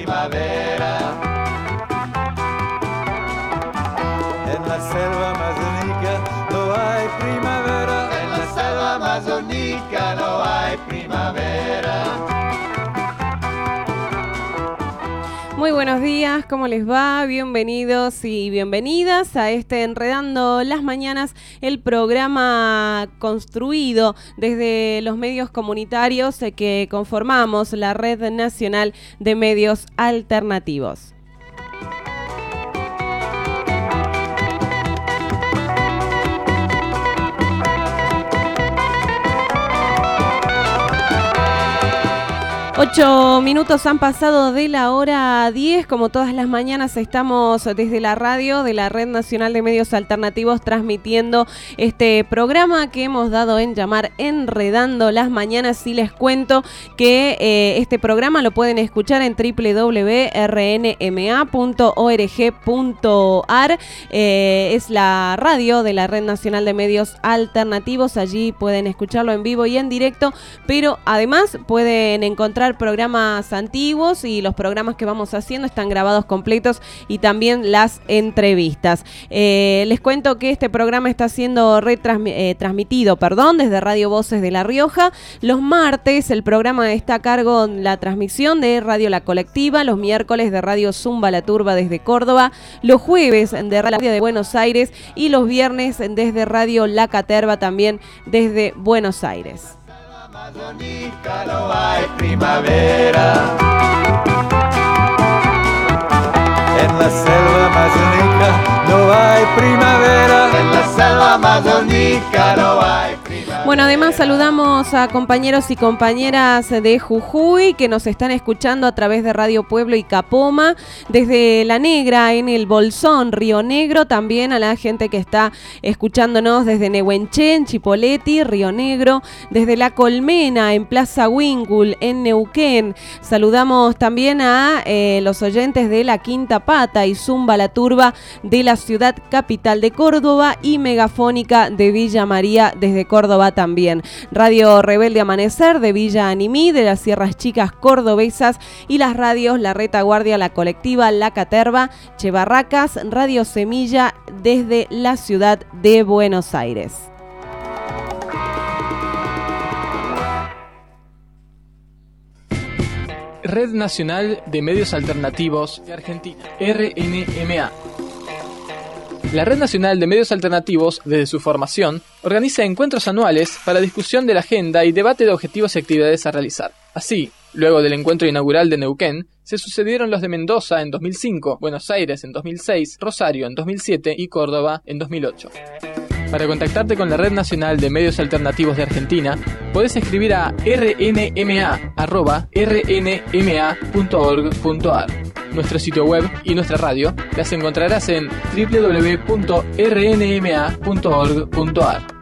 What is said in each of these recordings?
primavera. En la selva amazónica no hay primavera. En la selva amazónica no hay primavera. Muy buenos días, ¿cómo les va? Bienvenidos y bienvenidas a este Enredando las Mañanas, el programa construido desde los medios comunitarios que conformamos la Red Nacional de Medios Alternativos. Ocho minutos han pasado de la hora 10, como todas las mañanas estamos desde la radio de la Red Nacional de Medios Alternativos transmitiendo este programa que hemos dado en llamar Enredando las Mañanas, y les cuento que este programa lo pueden escuchar en www.rnma.org.ar, es la radio de la Red Nacional de Medios Alternativos, allí pueden escucharlo en vivo y en directo, pero además pueden encontrar programas antiguos y los programas que vamos haciendo están grabados completos y también las entrevistas. Les cuento que este programa está siendo transmitido desde Radio Voces de La Rioja. Los martes el programa está a cargo de la transmisión de Radio La Colectiva, los miércoles de Radio Zumba La Turba desde Córdoba, los jueves de Radio de Buenos Aires y los viernes desde Radio La Caterva también desde Buenos Aires. Amazónica no hay primavera. En la selva amazónica no hay primavera. En la selva amazónica no hay primavera. Bueno, además saludamos a compañeros y compañeras de Jujuy que nos están escuchando a través de Radio Pueblo y Capoma, desde La Negra en el Bolsón, Río Negro, también a la gente que está escuchándonos desde Nehuenché, Chipoleti, Río Negro, desde La Colmena en Plaza Huíncul en Neuquén. Saludamos también a los oyentes de La Quinta Pata y Zumba La Turba de la ciudad capital de Córdoba y Megafónica de Villa María desde Córdoba también. Radio Rebelde Amanecer de Villa Animí, de las Sierras Chicas cordobesas, y las radios La Retaguardia, La Colectiva, La Caterva, Che Barracas, Radio Semilla desde la ciudad de Buenos Aires. Red Nacional de Medios Alternativos de Argentina, RNMA. La Red Nacional de Medios Alternativos, desde su formación, organiza encuentros anuales para discusión de la agenda y debate de objetivos y actividades a realizar. Así, luego del encuentro inaugural de Neuquén, se sucedieron los de Mendoza en 2005, Buenos Aires en 2006, Rosario en 2007 y Córdoba en 2008. Para contactarte con la Red Nacional de Medios Alternativos de Argentina, podés escribir a rnma@rnma.org.ar. Nuestro sitio web y nuestra radio las encontrarás en www.rnma.org.ar.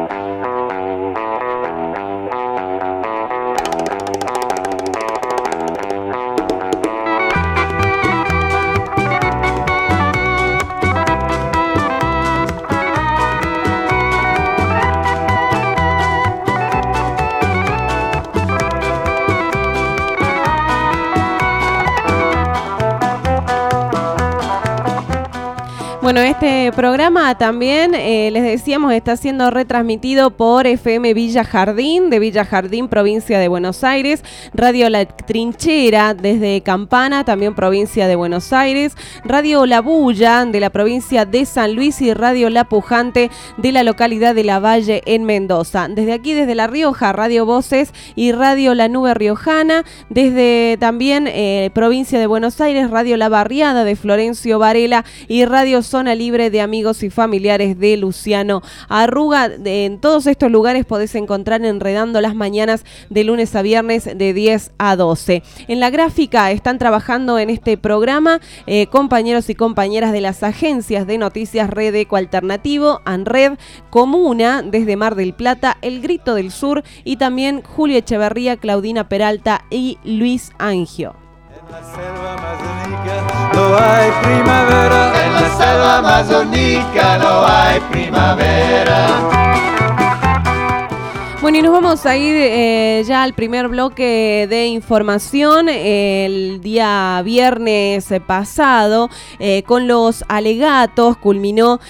Bueno, este programa también, les decíamos, está siendo retransmitido por FM Villa Jardín, de Villa Jardín, provincia de Buenos Aires, Radio La Trinchera, desde Campana, también provincia de Buenos Aires, Radio La Bulla, de la provincia de San Luis, y Radio La Pujante, de la localidad de La Valle, en Mendoza. Desde aquí, desde La Rioja, Radio Voces y Radio La Nube Riojana, desde también provincia de Buenos Aires, Radio La Barriada, de Florencio Varela, y Radio Zona Libre de amigos y familiares de Luciano Arruga. En todos estos lugares podés encontrar Enredando las Mañanas de lunes a viernes de 10 a 12. En la gráfica están trabajando en este programa compañeros y compañeras de las agencias de noticias Red Eco Alternativo, ANRED, Comuna, desde Mar del Plata, El Grito del Sur, y también Julio Echeverría, Claudina Peralta y Luis Angio. En la selva amazónica no hay primavera. En la selva amazónica no hay primavera. Bueno, y nos vamos a ir ya al primer bloque de información. El día viernes pasado, con los alegatos, culminó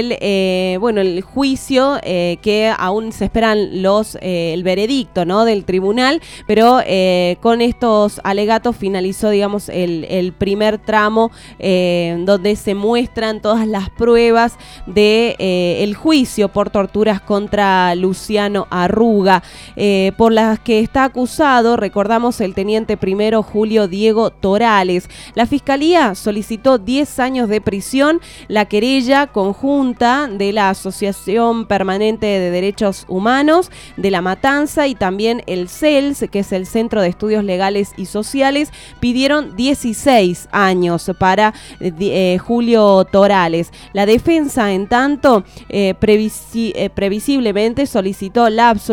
el juicio que aún se esperan el veredicto, ¿no?, del tribunal, pero con estos alegatos finalizó, digamos, el primer tramo donde se muestran todas las pruebas de el juicio por torturas contra Luciano Arruga, por las que está acusado, recordamos, el teniente primero Julio Diego Torales. La Fiscalía solicitó 10 años de prisión. La querella conjunta de la Asociación Permanente de Derechos Humanos de La Matanza y también el CELS, que es el Centro de Estudios Legales y Sociales, pidieron 16 años para Julio Torales. La defensa, en tanto, previsiblemente solicitó la absolución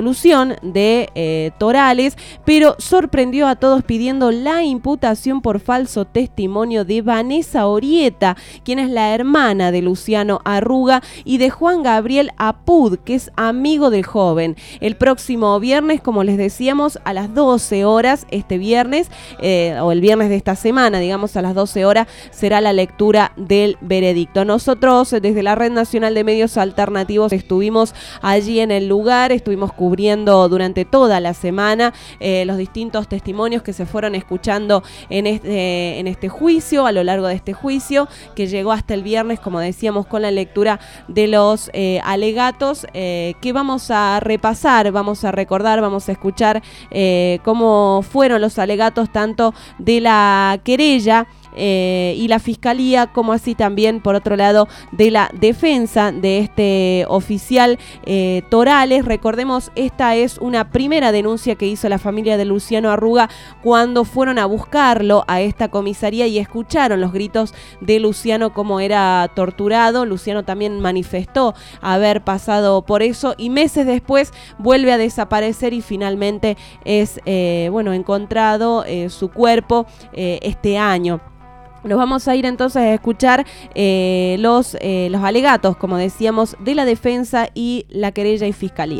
de Torales, pero sorprendió a todos pidiendo la imputación por falso testimonio de Vanessa Orieta, quien es la hermana de Luciano Arruga, y de Juan Gabriel Apud, que es amigo del joven. El próximo viernes, como les decíamos, a las 12 horas, este viernes, o el viernes de esta semana, digamos, a las 12 horas, será la lectura del veredicto. Nosotros, desde la Red Nacional de Medios Alternativos, estuvimos allí en el lugar, estuvimos cubriendo durante toda la semana los distintos testimonios que se fueron escuchando en este juicio, a lo largo de este juicio, que llegó hasta el viernes, como decíamos, con la lectura de los alegatos, que vamos a repasar, vamos a recordar, vamos a escuchar cómo fueron los alegatos tanto de la querella y la Fiscalía, como así también, por otro lado, de la defensa de este oficial Torales. Recordemos, esta es una primera denuncia que hizo la familia de Luciano Arruga cuando fueron a buscarlo a esta comisaría y escucharon los gritos de Luciano, cómo era torturado. Luciano también manifestó haber pasado por eso, y meses después vuelve a desaparecer y finalmente es encontrado su cuerpo este año. Nos vamos a ir entonces a escuchar los alegatos, como decíamos, de la defensa y la querella y Fiscalía.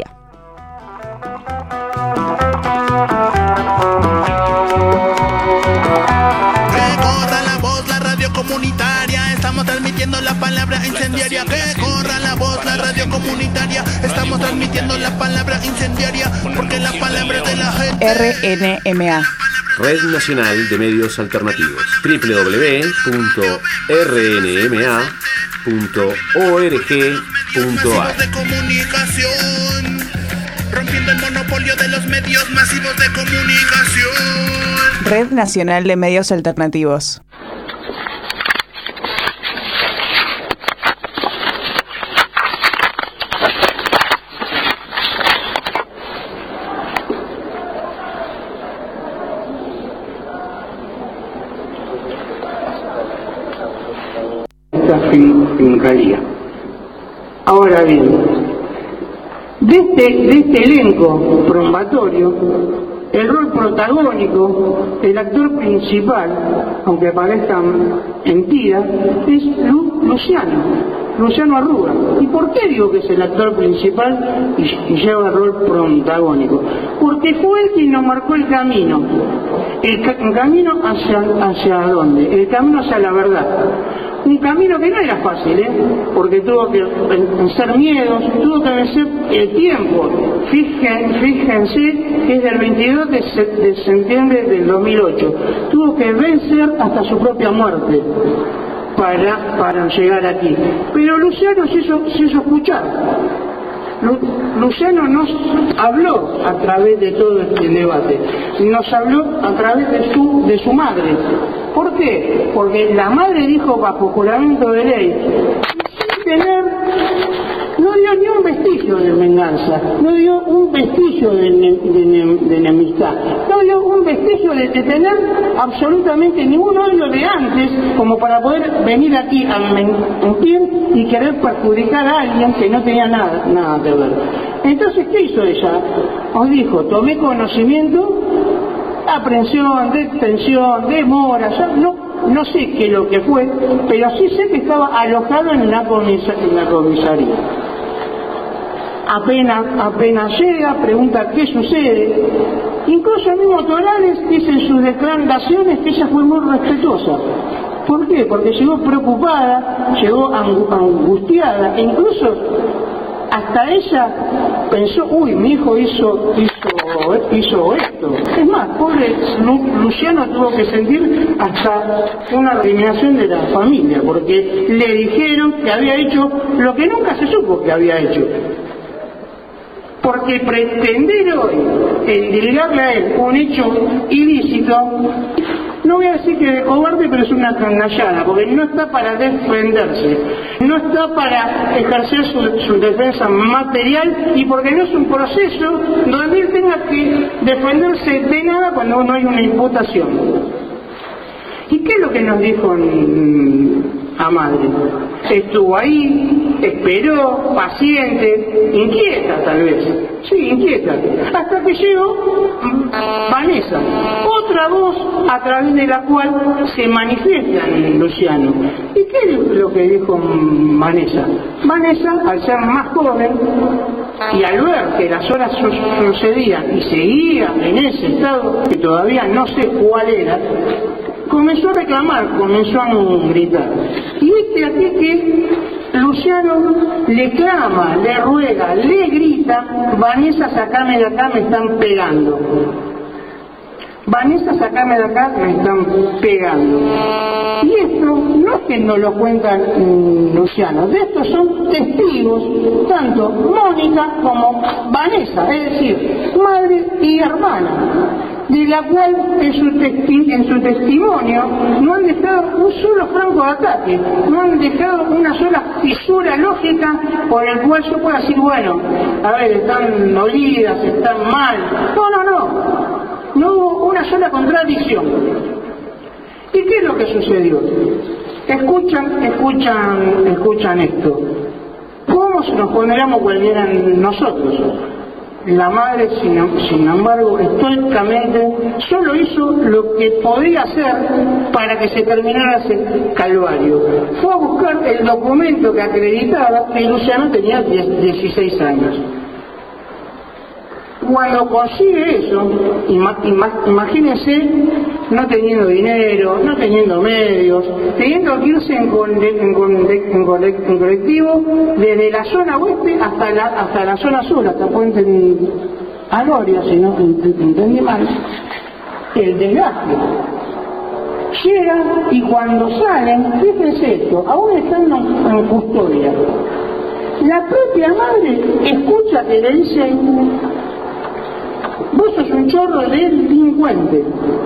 Que corra la voz, la radio comunitaria, estamos transmitiendo la palabra incendiaria. Que corra la voz, la radio comunitaria, estamos transmitiendo la palabra incendiaria, porque la palabra es de la gente. RNMA, Red Nacional de Medios Alternativos, www.rnma.org.ar. De comunicación, rompiendo el monopolio de los medios masivos de comunicación. Red Nacional de Medios Alternativos. Fiscalía. Ahora bien, de este elenco probatorio, el rol protagónico, el actor principal, aunque parezca mentira, es Luciano Arruga. ¿Y por qué digo que es el actor principal y lleva el rol protagónico? Porque fue él quien nos marcó el camino. ¿El camino hacia dónde? El camino hacia la verdad. Un camino que no era fácil, porque tuvo que vencer miedos, tuvo que vencer el tiempo. Fíjense que es del 22 de septiembre del 2008. Tuvo que vencer hasta su propia muerte para llegar aquí. Pero Luciano se hizo escuchar. Luciano nos habló a través de todo este debate, nos habló a través de su madre. ¿Por qué? Porque la madre dijo bajo juramento de ley, no dio ni un vestigio de venganza, no dio un vestigio de enemistad, no dio un vestigio de tener absolutamente ningún odio de antes como para poder venir aquí a mentir y querer perjudicar a alguien que no tenía nada que ver. Entonces, ¿qué hizo ella? Os dijo, tomé conocimiento, aprehensión, detención, demora, no sé qué es lo que fue, pero sí sé que estaba alojado en la comisaría. apenas llega, pregunta qué sucede. Incluso el mismo Torales dice en sus declaraciones que ella fue muy respetuosa. ¿Por qué? Porque llegó preocupada, llegó angustiada, e incluso hasta ella pensó, uy, mi hijo hizo esto. Es más, pobre Luciano tuvo que sentir hasta una eliminación de la familia, porque le dijeron que había hecho lo que nunca se supo que había hecho. Porque pretender hoy endilgarle a él un hecho ilícito, no voy a decir que de cobarde, pero es una canallada, porque no está para defenderse, no está para ejercer su defensa material, y porque no es un proceso donde él tenga que defenderse de nada cuando no hay una imputación. ¿Y qué es lo que nos dijo a madre? Estuvo ahí, esperó, paciente, inquieta tal vez, sí, inquieta, hasta que llegó Vanessa, otra voz a través de la cual se manifiesta en Luciano. ¿Y qué es lo que dijo Vanessa? Vanessa, al ser más joven y al ver que las horas sucedían y seguía en ese estado que todavía no sé cuál era, comenzó a reclamar, comenzó a gritar. Y aquí que Luciano le clama, le ruega, le grita, Vanessa, sacame de acá, me están pegando. Vanessa, sacame de acá, me están pegando. Y esto no es que nos lo cuentan Luciano, de esto son testigos tanto Mónica como Vanessa, es decir, madre y hermana, de la cual en su testimonio no han dejado un solo franco de ataque, no han dejado una sola fisura lógica por el cual yo pueda decir, bueno, a ver, están dolidas, están mal. No hubo una sola contradicción. ¿Y qué es lo que sucedió? Escuchan esto. ¿Cómo nos pondríamos cualquiera nosotros? La madre, sin embargo, estoicamente solo hizo lo que podía hacer para que se terminara ese calvario. Fue a buscar el documento que acreditaba que Luciano tenía 16 años. Cuando consigue eso, imagínense, no teniendo dinero, no teniendo medios, teniendo que irse en colectivo desde la zona oeste hasta la zona sur, hasta Puente Aloria, si no entendí mal, el desgaste. Llega y cuando salen, fíjense esto, aún están en custodia. La propia madre escucha que le dicen: vos sos un chorro de delincuente,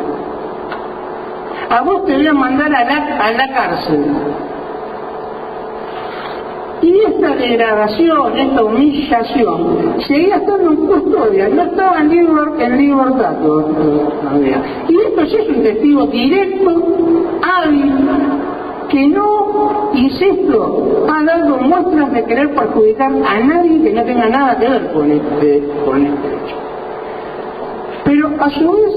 a vos te voy a mandar a la cárcel. Y esta degradación, esta humillación, seguía estando en custodia, no estaba en libertad todavía. Y esto sí es un testigo directo, hábil, que no, insisto, ha dado muestras de querer perjudicar a nadie que no tenga nada que ver con este hecho. Pero a su vez,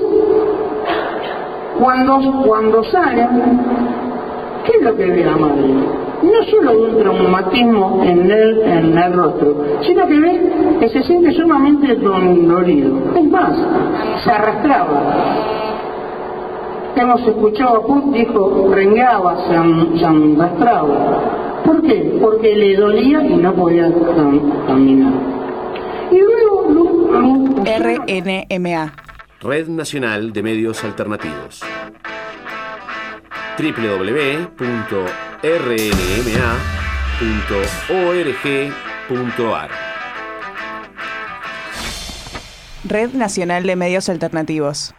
cuando salen, ¿qué es lo que ve la madre? No solo un traumatismo en el rostro, sino que ve que se siente sumamente dolorido. Es más, se arrastraba. Hemos escuchado a Put, dijo, rengueaba, se arrastraba. ¿Por qué? Porque le dolía y no podía caminar. Y luego RNMA, Red Nacional de Medios Alternativos. www.rnma.org.ar. Red Nacional de Medios Alternativos.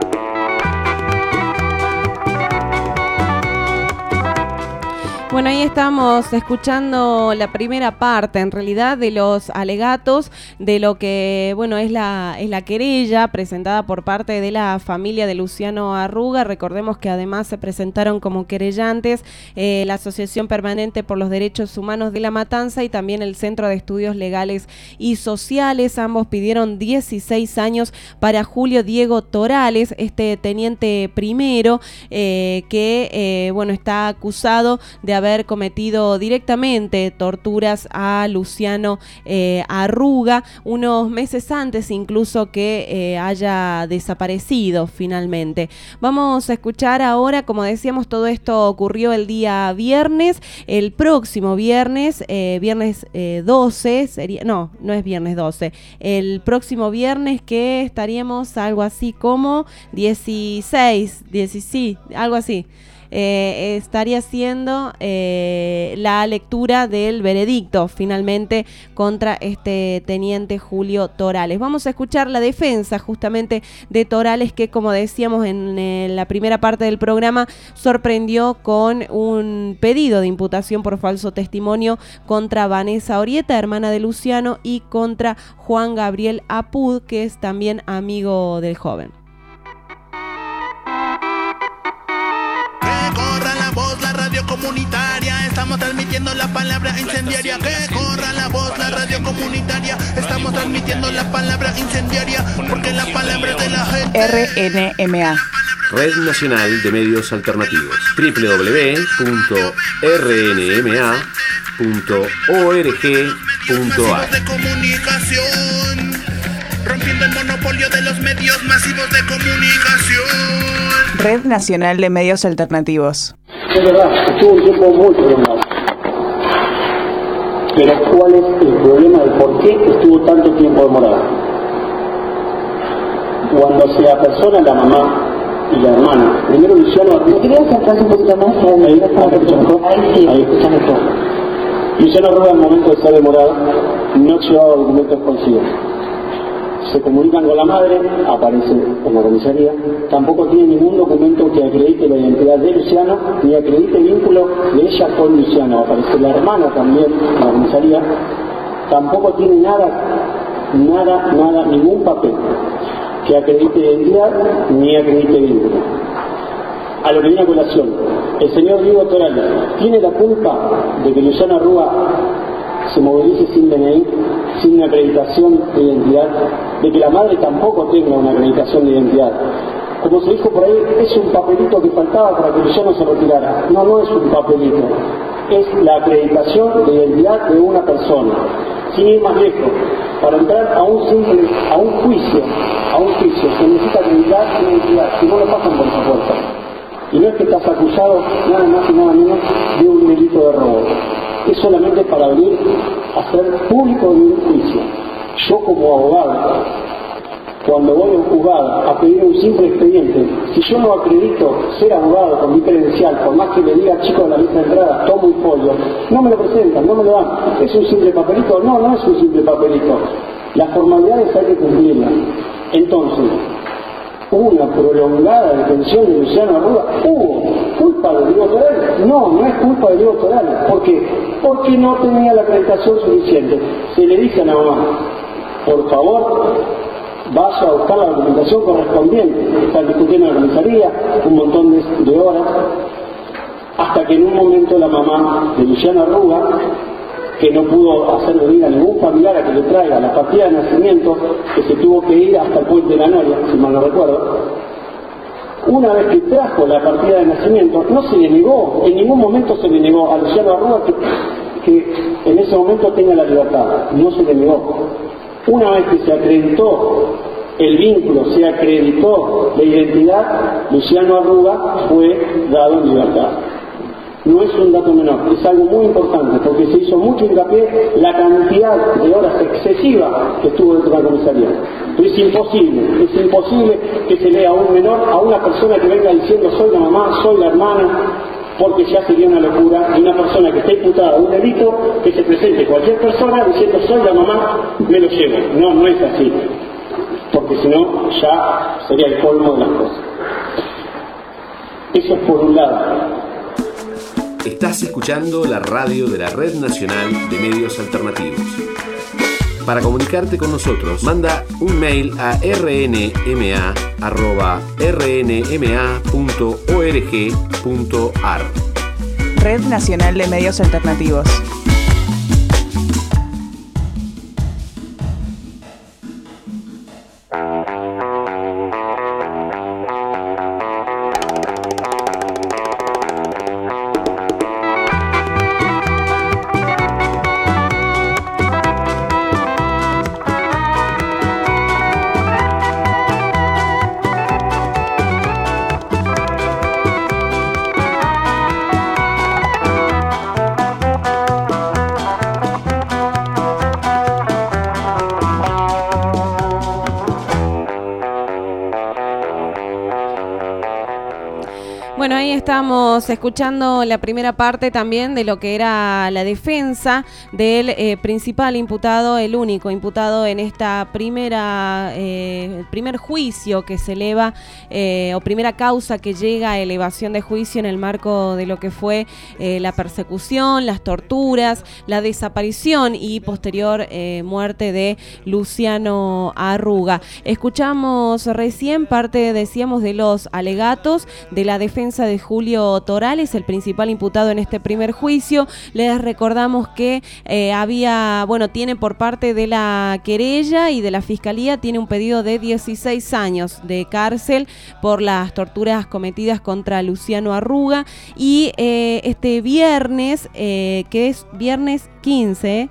Bueno, ahí estamos escuchando la primera parte, en realidad, de los alegatos de lo que, bueno, es la querella presentada por parte de la familia de Luciano Arruga. Recordemos que además se presentaron como querellantes la Asociación Permanente por los Derechos Humanos de La Matanza y también el Centro de Estudios Legales y Sociales. Ambos pidieron 16 años para Julio Diego Torales, este teniente primero que, bueno, está acusado de haber cometido directamente torturas a Luciano Arruga unos meses antes incluso que haya desaparecido finalmente. Vamos a escuchar ahora, como decíamos, todo esto ocurrió el día viernes. El próximo viernes, viernes 12, sería, no es viernes 12, el próximo viernes que estaríamos algo así como 16, sí, algo así. Estaría siendo la lectura del veredicto finalmente contra este teniente Julio Torales. Vamos a escuchar la defensa justamente de Torales, que, como decíamos en la primera parte del programa, sorprendió con un pedido de imputación por falso testimonio contra Vanessa Orieta, hermana de Luciano, y contra Juan Gabriel Apud, que es también amigo del joven. Comunitaria, estamos transmitiendo la palabra incendiaria. Que corra la voz, la radio comunitaria. Estamos transmitiendo la palabra incendiaria, porque la palabra de la gente. RNMA, Red Nacional de Medios Alternativos. www.rnma.org.ar. De comunicación, rompiendo el monopolio de los medios masivos de comunicación. Red Nacional de Medios Alternativos. Es verdad, estuvo un tiempo muy prolongado. Pero ¿cuál es el problema de por qué estuvo tanto tiempo demorado? Cuando se apersona la mamá y la hermana, primero Luciano Arruga. ¿Quería acercarse un poquito más? Ahí escucha mejor. Luciano Arruga, en el momento de ser demorado, no llevaba documentos consigo. Se comunican con la madre, aparece en la comisaría, tampoco tiene ningún documento que acredite la identidad de Luciano, ni acredite el vínculo de ella con Luciano. Aparece la hermana también en la comisaría, tampoco tiene nada, ningún papel que acredite identidad, ni acredite vínculo. A lo que viene a colación, el señor Diego Torales tiene la culpa de que Luciano Arruga se movilice sin DNI, sin una acreditación de identidad, de que la madre tampoco tenga una acreditación de identidad. Como se dijo por ahí, es un papelito que faltaba para que Luciano se retirara. No es un papelito, es la acreditación de identidad de una persona. Sin ir más lejos, para entrar a un juicio se necesita acreditar una identidad, si no lo pasan por esa puerta. Y no es que estás acusado nada más y nada menos de un delito de robo. Es solamente para venir a hacer público de un juicio. Yo, como abogado, cuando voy a un juzgado a pedir un simple expediente, si yo no acredito ser abogado con mi credencial, por más que le diga chico de la lista de entrada, tomo un folio, no me lo presentan, no me lo dan. ¿Es un simple papelito? No es un simple papelito. Las formalidades hay que cumplirlas. Entonces, una prolongada detención de Luciano Arruga. ¿Hubo culpa de Diego Torales? No es culpa de Diego Torales. ¿Por qué? Porque no tenía la acreditación suficiente. Se le dice a la mamá, por favor, vaya a buscar la documentación correspondiente. Está discutiendo en la comisaría un montón de horas, hasta que en un momento la mamá de Luciano Arruga, que no pudo hacer venir a ningún familiar a que le traiga la partida de nacimiento, que se tuvo que ir hasta el Puente de la Noria, si mal no recuerdo. Una vez que trajo la partida de nacimiento, no se le negó, en ningún momento se le negó a Luciano Arruga que en ese momento tenga la libertad, no se le negó. Una vez que se acreditó el vínculo, se acreditó la identidad, Luciano Arruga fue dado en libertad. No es un dato menor, es algo muy importante, porque se hizo mucho hincapié la cantidad de horas excesiva que estuvo dentro de la comisaría. Pero es imposible que se lea a un menor, a una persona que venga diciendo soy la mamá, soy la hermana, porque ya sería una locura, y una persona que está imputada de un delito, que se presente cualquier persona diciendo soy la mamá, me lo llevo. No es así, porque si no ya sería el colmo de las cosas. Eso es por un lado. Estás escuchando la radio de la Red Nacional de Medios Alternativos. Para comunicarte con nosotros, manda un mail a rnma@rnma.org.ar. Red Nacional de Medios Alternativos. Bueno, ahí estamos escuchando la primera parte también de lo que era la defensa del principal imputado, el único imputado en esta el primer juicio que se eleva o primera causa que llega a elevación de juicio en el marco de lo que fue la persecución, las torturas, la desaparición y posterior muerte de Luciano Arruga. Escuchamos recién parte, decíamos, de los alegatos de la defensa de Julio Torales, el principal imputado en este primer juicio. Les recordamos que tiene por parte de la querella y de la fiscalía, tiene un pedido de 16 años de cárcel por las torturas cometidas contra Luciano Arruga. Y este viernes, que es viernes 15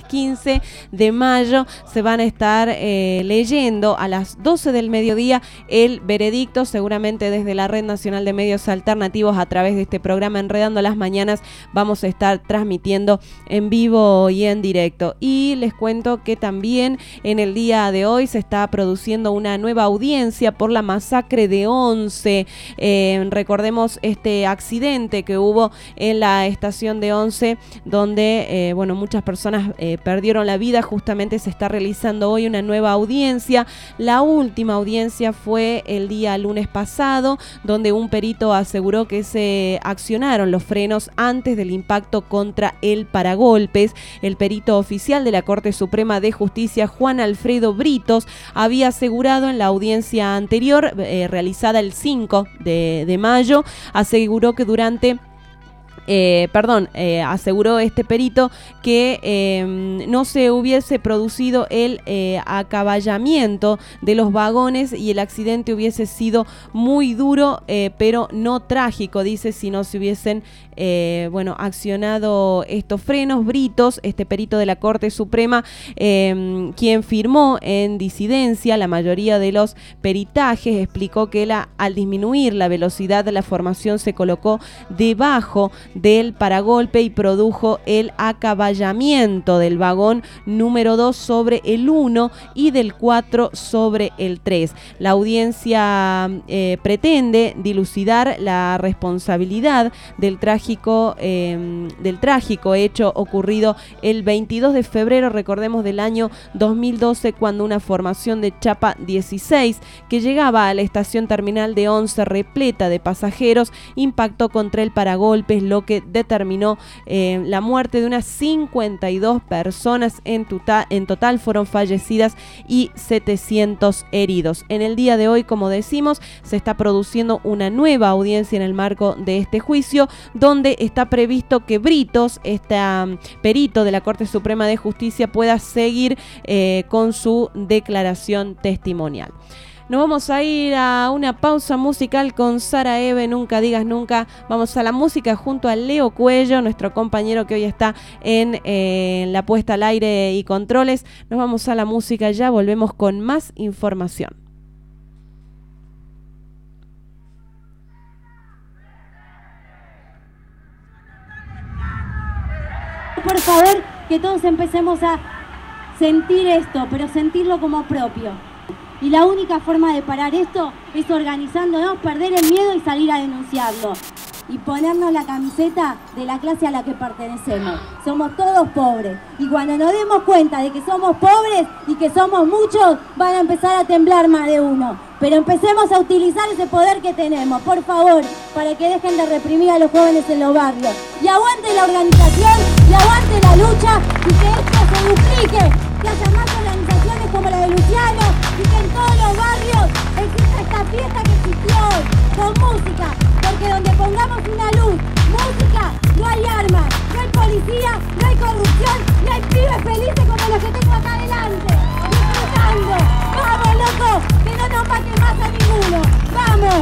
de mayo, se van a estar leyendo a las 12 del mediodía el veredicto, seguramente desde la Red Nacional de Medios Alternativos a través de este programa Enredando las Mañanas vamos a estar transmitiendo en vivo y en directo. Y les cuento que también en el día de hoy se está produciendo una nueva audiencia por la masacre de Once. Recordemos este accidente que hubo en la estación de Once, donde muchas personas perdieron la vida. Justamente se está realizando hoy una nueva audiencia. La última audiencia fue el día lunes pasado, donde un perito aseguró que se accionaron los frenos antes del impacto contra el paragolpes. El perito oficial de la Corte Suprema de Justicia, Juan Alfredo Britos, había asegurado en la audiencia anterior, realizada el 5 de mayo, aseguró que aseguró este perito que no se hubiese producido el acaballamiento de los vagones y el accidente hubiese sido muy duro, pero no trágico, dice, si no se hubiesen accionado estos frenos. Britos, este perito de la Corte Suprema, quien firmó en disidencia la mayoría de los peritajes, explicó que al disminuir la velocidad de la formación se colocó debajo del paragolpe y produjo el acaballamiento del vagón número 2 sobre el 1 y del 4 sobre el 3. La audiencia pretende dilucidar la responsabilidad del trágico hecho ocurrido el 22 de febrero, recordemos, del año 2012, cuando una formación de Chapa 16 que llegaba a la estación terminal de Once repleta de pasajeros impactó contra el paragolpes, lo que determinó la muerte de unas 52 personas. En total fueron fallecidas y 700 heridos. En el día de hoy, como decimos, se está produciendo una nueva audiencia en el marco de este juicio, donde está previsto que Britos, perito de la Corte Suprema de Justicia, pueda seguir con su declaración testimonial. Nos vamos a ir a una pausa musical con Sara Eve, Nunca Digas Nunca. Vamos a la música junto a Leo Cuello, nuestro compañero que hoy está en la puesta al aire y controles. Nos vamos a la música, ya volvemos con más información. Por saber que todos empecemos a sentir esto, pero sentirlo como propio. Y la única forma de parar esto es organizándonos, perder el miedo y salir a denunciarlo. y ponernos la camiseta de la clase a la que pertenecemos. Somos todos pobres y cuando nos demos cuenta de que somos pobres y que somos muchos, van a empezar a temblar más de uno. Pero empecemos a utilizar ese poder que tenemos, por favor, para que dejen de reprimir a los jóvenes en los barrios. Y aguante la organización, y aguante la lucha, y que esto se duplique, que haya más organizaciones como la de Luciano, y que en todos los barrios exista esta fiesta que existió hoy, con música, porque donde pongamos una luz, música, no hay armas, no hay policía, no hay corrupción, no hay pibes felices como los que tengo acá adelante, disfrutando. ¡Vamos, loco! ¡Que no nos mate más a ninguno! ¡Vamos!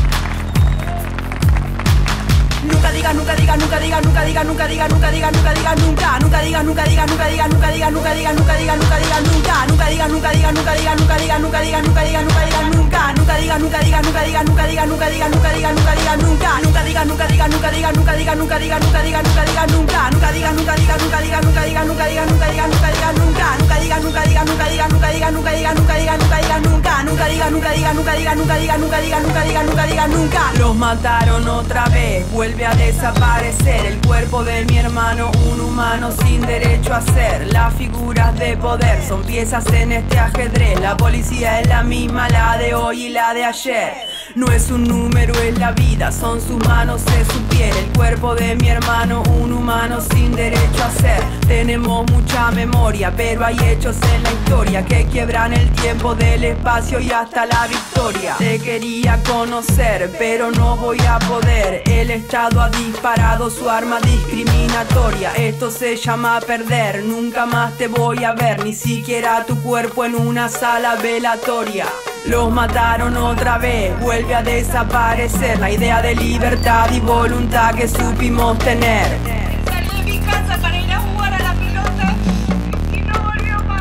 Nunca diga, nunca diga, nunca diga, nunca diga, nunca diga, nunca diga, nunca diga, nunca, nunca diga, nunca diga, nunca diga, nunca diga, nunca diga, nunca diga, nunca diga, nunca, nunca diga, nunca diga, nunca diga, nunca diga, nunca diga, nunca diga, nunca diga, nunca, nunca diga, nunca diga, nunca diga, nunca diga, nunca diga, nunca diga, nunca diga, nunca, nunca diga, nunca diga, nunca diga, nunca diga, nunca diga, nunca diga, nunca diga, nunca, nunca diga, nunca diga, nunca diga, nunca diga, nunca diga, nunca diga, nunca diga, nunca, nunca diga, nunca diga, nunca diga, nunca diga, nunca diga, nunca diga, nunca diga, nunca, nunca diga, nunca diga, nunca diga, nunca diga, nunca diga, nunca diga, nunca diga, nunca. Los mataron otra vez, vuelve a desaparecer el cuerpo de mi hermano, un humano sin derecho a ser. Las figuras de poder son piezas en este ajedrez. La policía es la misma, la de hoy y la de ayer. No es un número, es la vida, son sus manos, es su piel. El cuerpo de mi hermano, un humano sin derecho a ser. Tenemos mucha memoria, pero hay hechos en la historia que quiebran el tiempo del espacio y hasta la victoria. Te quería conocer, pero no voy a poder. El Estado ha disparado su arma discriminatoria. Esto se llama perder, nunca más te voy a ver, ni siquiera tu cuerpo en una sala velatoria. Los mataron otra vez, vuelve a desaparecer la idea de libertad y voluntad que supimos tener. Salí de mi casa para ir a jugar a la pelota y no volvió más.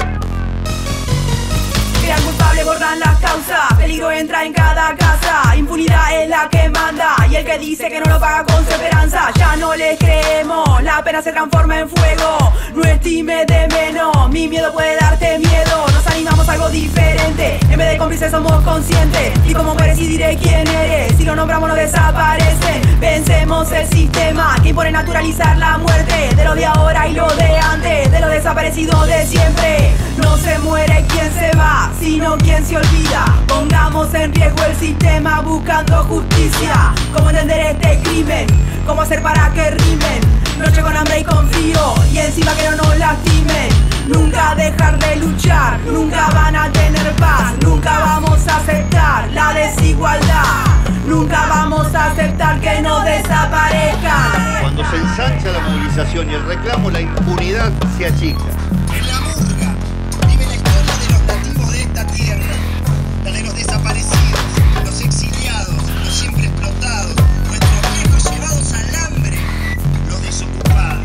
Crean culpable, borran las causas, peligro entra en cada casa, impunidad es la que manda y el que dice que no lo paga con su esperanza. Ya no le creemos, la pena se transforma en fuego, no estime de menos, mi miedo puede darte miedo. Nos animamos a algo diferente, en vez de cómplices somos conscientes. Y como mueres y diré quién eres, si lo nombramos no desaparecen. Pensemos el sistema que impone naturalizar la muerte de lo de ahora y lo de antes, de lo desaparecido de siempre. No se muere quien se va, sino quien se olvida. Pongamos en riesgo el sistema buscando justicia. ¿Cómo entender este crimen? ¿Cómo hacer para que rimen? Noche con hambre y con frío, y encima que no nos lastimen. Nunca dejar de luchar, nunca van a tener paz. Nunca vamos a aceptar la desigualdad. Nunca vamos a aceptar que no desaparezcan. Cuando se ensancha la movilización y el reclamo, la impunidad se achica. En la murga vive la historia de los nativos de esta tierra, la de los desaparecidos, los exiliados, los siempre explotados, nuestros viejos llevados al hambre, los desocupados.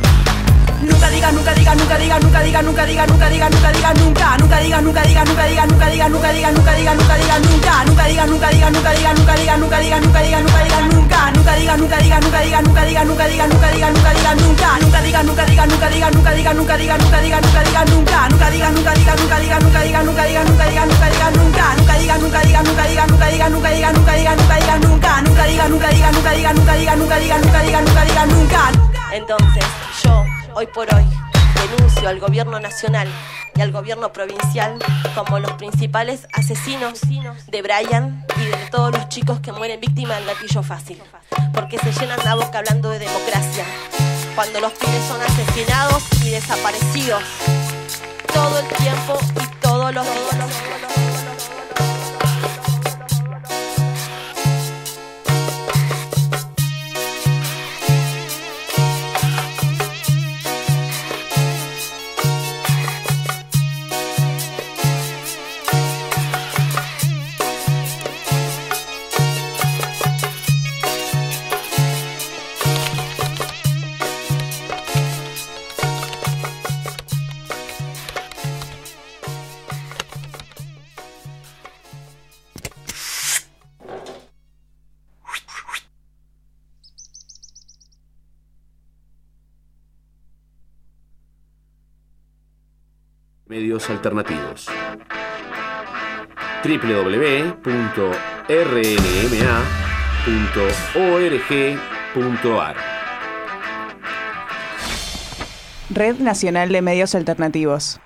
Nunca diga, nunca diga, nunca diga, nunca diga, nunca diga, nunca diga, nunca diga, nunca, nunca diga, nunca diga, nunca diga, nunca diga, nunca diga, nunca diga, nunca diga, nunca, nunca diga, nunca diga, nunca diga, nunca diga, nunca diga, nunca diga, nunca diga, nunca, nunca diga, nunca diga, nunca diga, nunca diga, nunca diga, nunca diga, nunca diga, nunca, nunca diga, nunca diga, nunca diga, nunca diga, nunca diga, nunca diga, nunca diga, nunca, nunca diga, nunca diga, nunca diga, nunca diga, nunca diga, nunca diga, nunca diga, nunca, nunca diga, nunca diga, nunca diga, nunca diga, nunca diga, nunca diga, nunca diga, nunca, nunca diga, nunca diga, nunca diga, nunca diga, nunca diga, nunca diga, nunca diga, nunca. Entonces, yo, hoy por hoy, denuncio al gobierno nacional y al gobierno provincial como los principales asesinos de Brian y de todos los chicos que mueren víctimas del gatillo fácil, porque se llenan la boca hablando de democracia cuando los pibes son asesinados y desaparecidos todo el tiempo y todos los días. Medios alternativos. www.rnma.org Red Nacional de Medios Alternativos.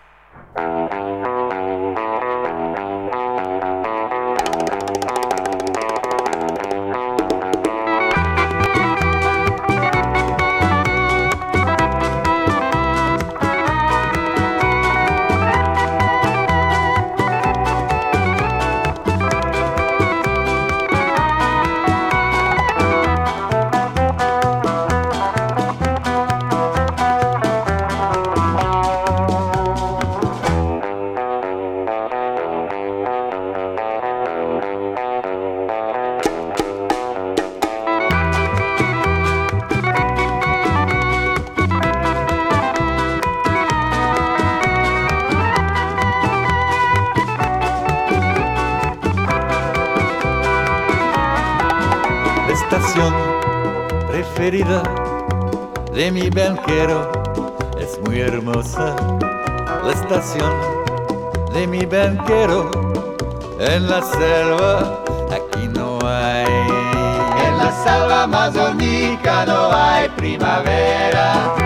Preferida de mi banquero es muy hermosa. La estación de mi banquero en la selva aquí no hay. En la selva amazónica no hay primavera.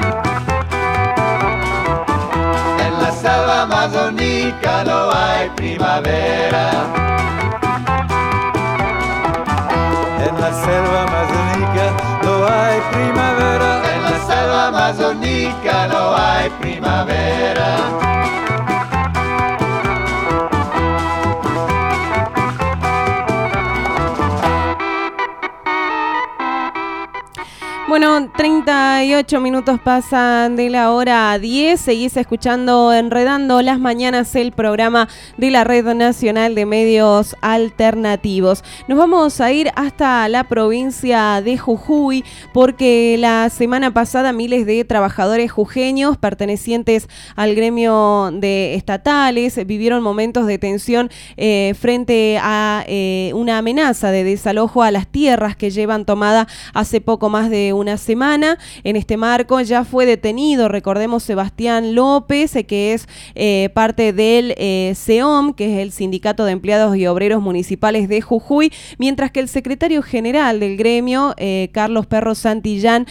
En la selva amazónica no hay primavera. En la selva amazónica no hay primavera. En la selva amazónica no hay primavera. Bueno, 38 minutos pasan de la hora 10. Seguís escuchando Enredando las Mañanas, el programa de la Red Nacional de Medios Alternativos. Nos vamos a ir hasta la provincia de Jujuy porque la semana pasada miles de trabajadores jujeños pertenecientes al gremio de estatales vivieron momentos de tensión frente a una amenaza de desalojo a las tierras que llevan tomada hace poco más de una semana. En este marco ya fue detenido, recordemos, Sebastián López, que es parte del SEOM, que es el Sindicato de Empleados y Obreros Municipales de Jujuy, mientras que el secretario general del gremio, Carlos Perro Santillán,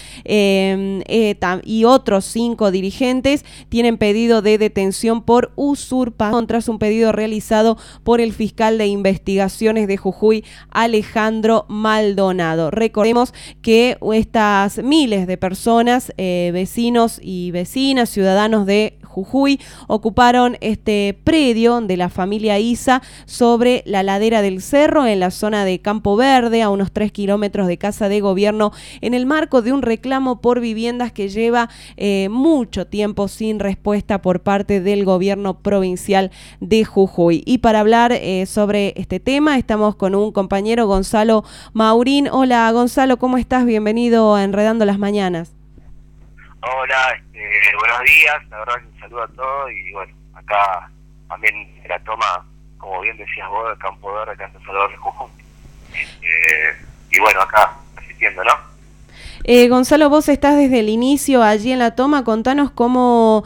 y otros 5 dirigentes tienen pedido de detención por usurpación tras un pedido realizado por el fiscal de investigaciones de Jujuy, Alejandro Maldonado. Recordemos que estas miles de personas, vecinos y vecinas, ciudadanos de Jujuy, ocuparon este predio de la familia Isa sobre la ladera del cerro en la zona de Campo Verde, a unos 3 kilómetros de Casa de Gobierno, en el marco de un reclamo por viviendas que lleva mucho tiempo sin respuesta por parte del gobierno provincial de Jujuy. Y para hablar sobre este tema estamos con un compañero, Gonzalo Maurín. Hola Gonzalo, ¿cómo estás? Bienvenido a Enredando las Mañanas. Hola, buenos días, la verdad que un saludo a todos y bueno, acá también la toma, como bien decías vos, de Campo Verde, acá en San Salvador de Jujuy. Y bueno, acá asistiendo, ¿no? Gonzalo, vos estás desde el inicio allí en la toma. Contanos cómo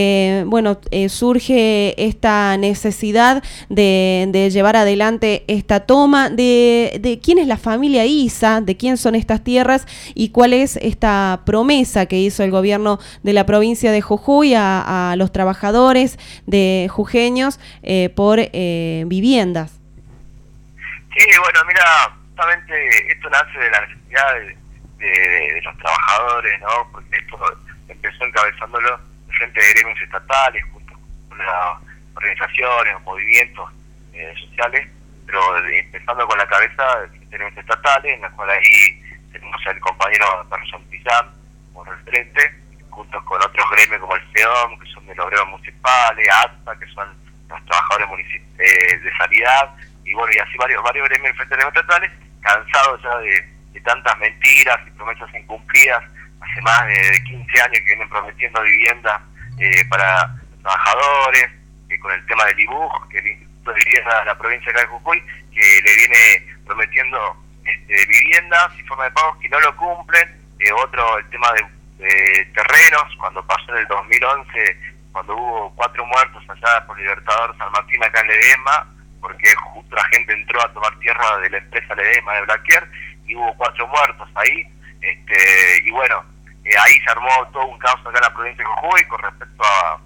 surge esta necesidad de llevar adelante esta toma, de quién es la familia Isa, de quién son estas tierras y cuál es esta promesa que hizo el gobierno de la provincia de Jujuy a los trabajadores de jujeños por viviendas. Sí, bueno, mira, justamente esto nace de la necesidad de los trabajadores, ¿no? Porque esto empezó encabezándolo el Frente de Gremios Estatales junto con las organizaciones, los movimientos sociales, pero empezando con la cabeza del Frente de Gremios Estatales, en la cual ahí tenemos al compañero Perro Santillán como referente, junto con otros gremios como el SEOM, que son de los obreros municipales, ATPA, que son los trabajadores de sanidad, y bueno, y así varios gremios del Frente de Gremios Estatales, cansados ya de tantas mentiras y promesas incumplidas, hace más de 15 años que vienen prometiendo viviendas para los trabajadores, con el tema del IBUJ, que el Instituto de Vivienda de la provincia de Jujuy, que le viene prometiendo viviendas y forma de pagos que no lo cumplen. Otro, el tema de terrenos, cuando pasó en el 2011, cuando hubo 4 muertos allá por Libertador San Martín acá en Ledesma, porque justo la gente entró a tomar tierra de la empresa Ledesma de Blaquier, y hubo 4 muertos ahí. Y bueno, ahí se armó todo un caos acá en la provincia de Jujuy con respecto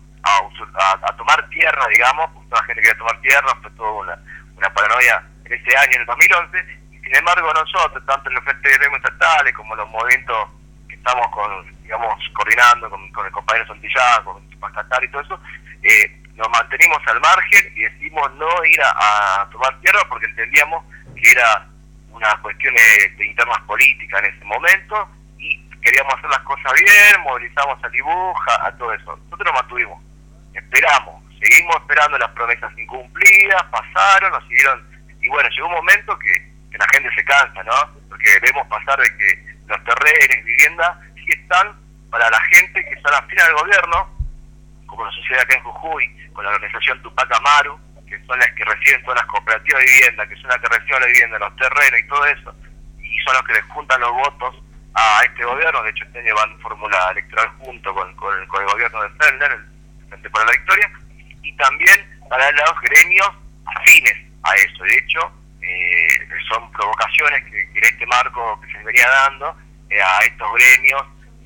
a tomar tierra, digamos, porque toda la gente quería tomar tierra, fue toda una paranoia en ese año, en el 2011, y sin embargo nosotros, tanto en los frentes de gremios estatales como en los movimientos que estamos coordinando con el compañero Santillán, con Pascatar y todo eso, nos mantenimos al margen y decidimos no ir a tomar tierra porque entendíamos que era una cuestión de internas políticas en ese momento y queríamos hacer las cosas bien, movilizamos a Libuja, a todo eso. Nosotros nos mantuvimos, esperamos, seguimos esperando las promesas incumplidas, pasaron, nos siguieron, y bueno, llegó un momento que la gente se cansa, ¿no? Porque vemos pasar de que los terrenos, viviendas, sí están para la gente que está afín al gobierno, como la sociedad acá en Jujuy, con la organización Tupac Amaru, que son las que reciben todas las cooperativas de vivienda, que son las que reciben la vivienda, los terrenos y todo eso, y son los que les juntan los votos a este gobierno. De hecho, este año van fórmula electoral junto con el gobierno de Fellner, el Frente para la Victoria, y también para los gremios afines a eso. De hecho, son provocaciones que en este marco que se venía dando a estos gremios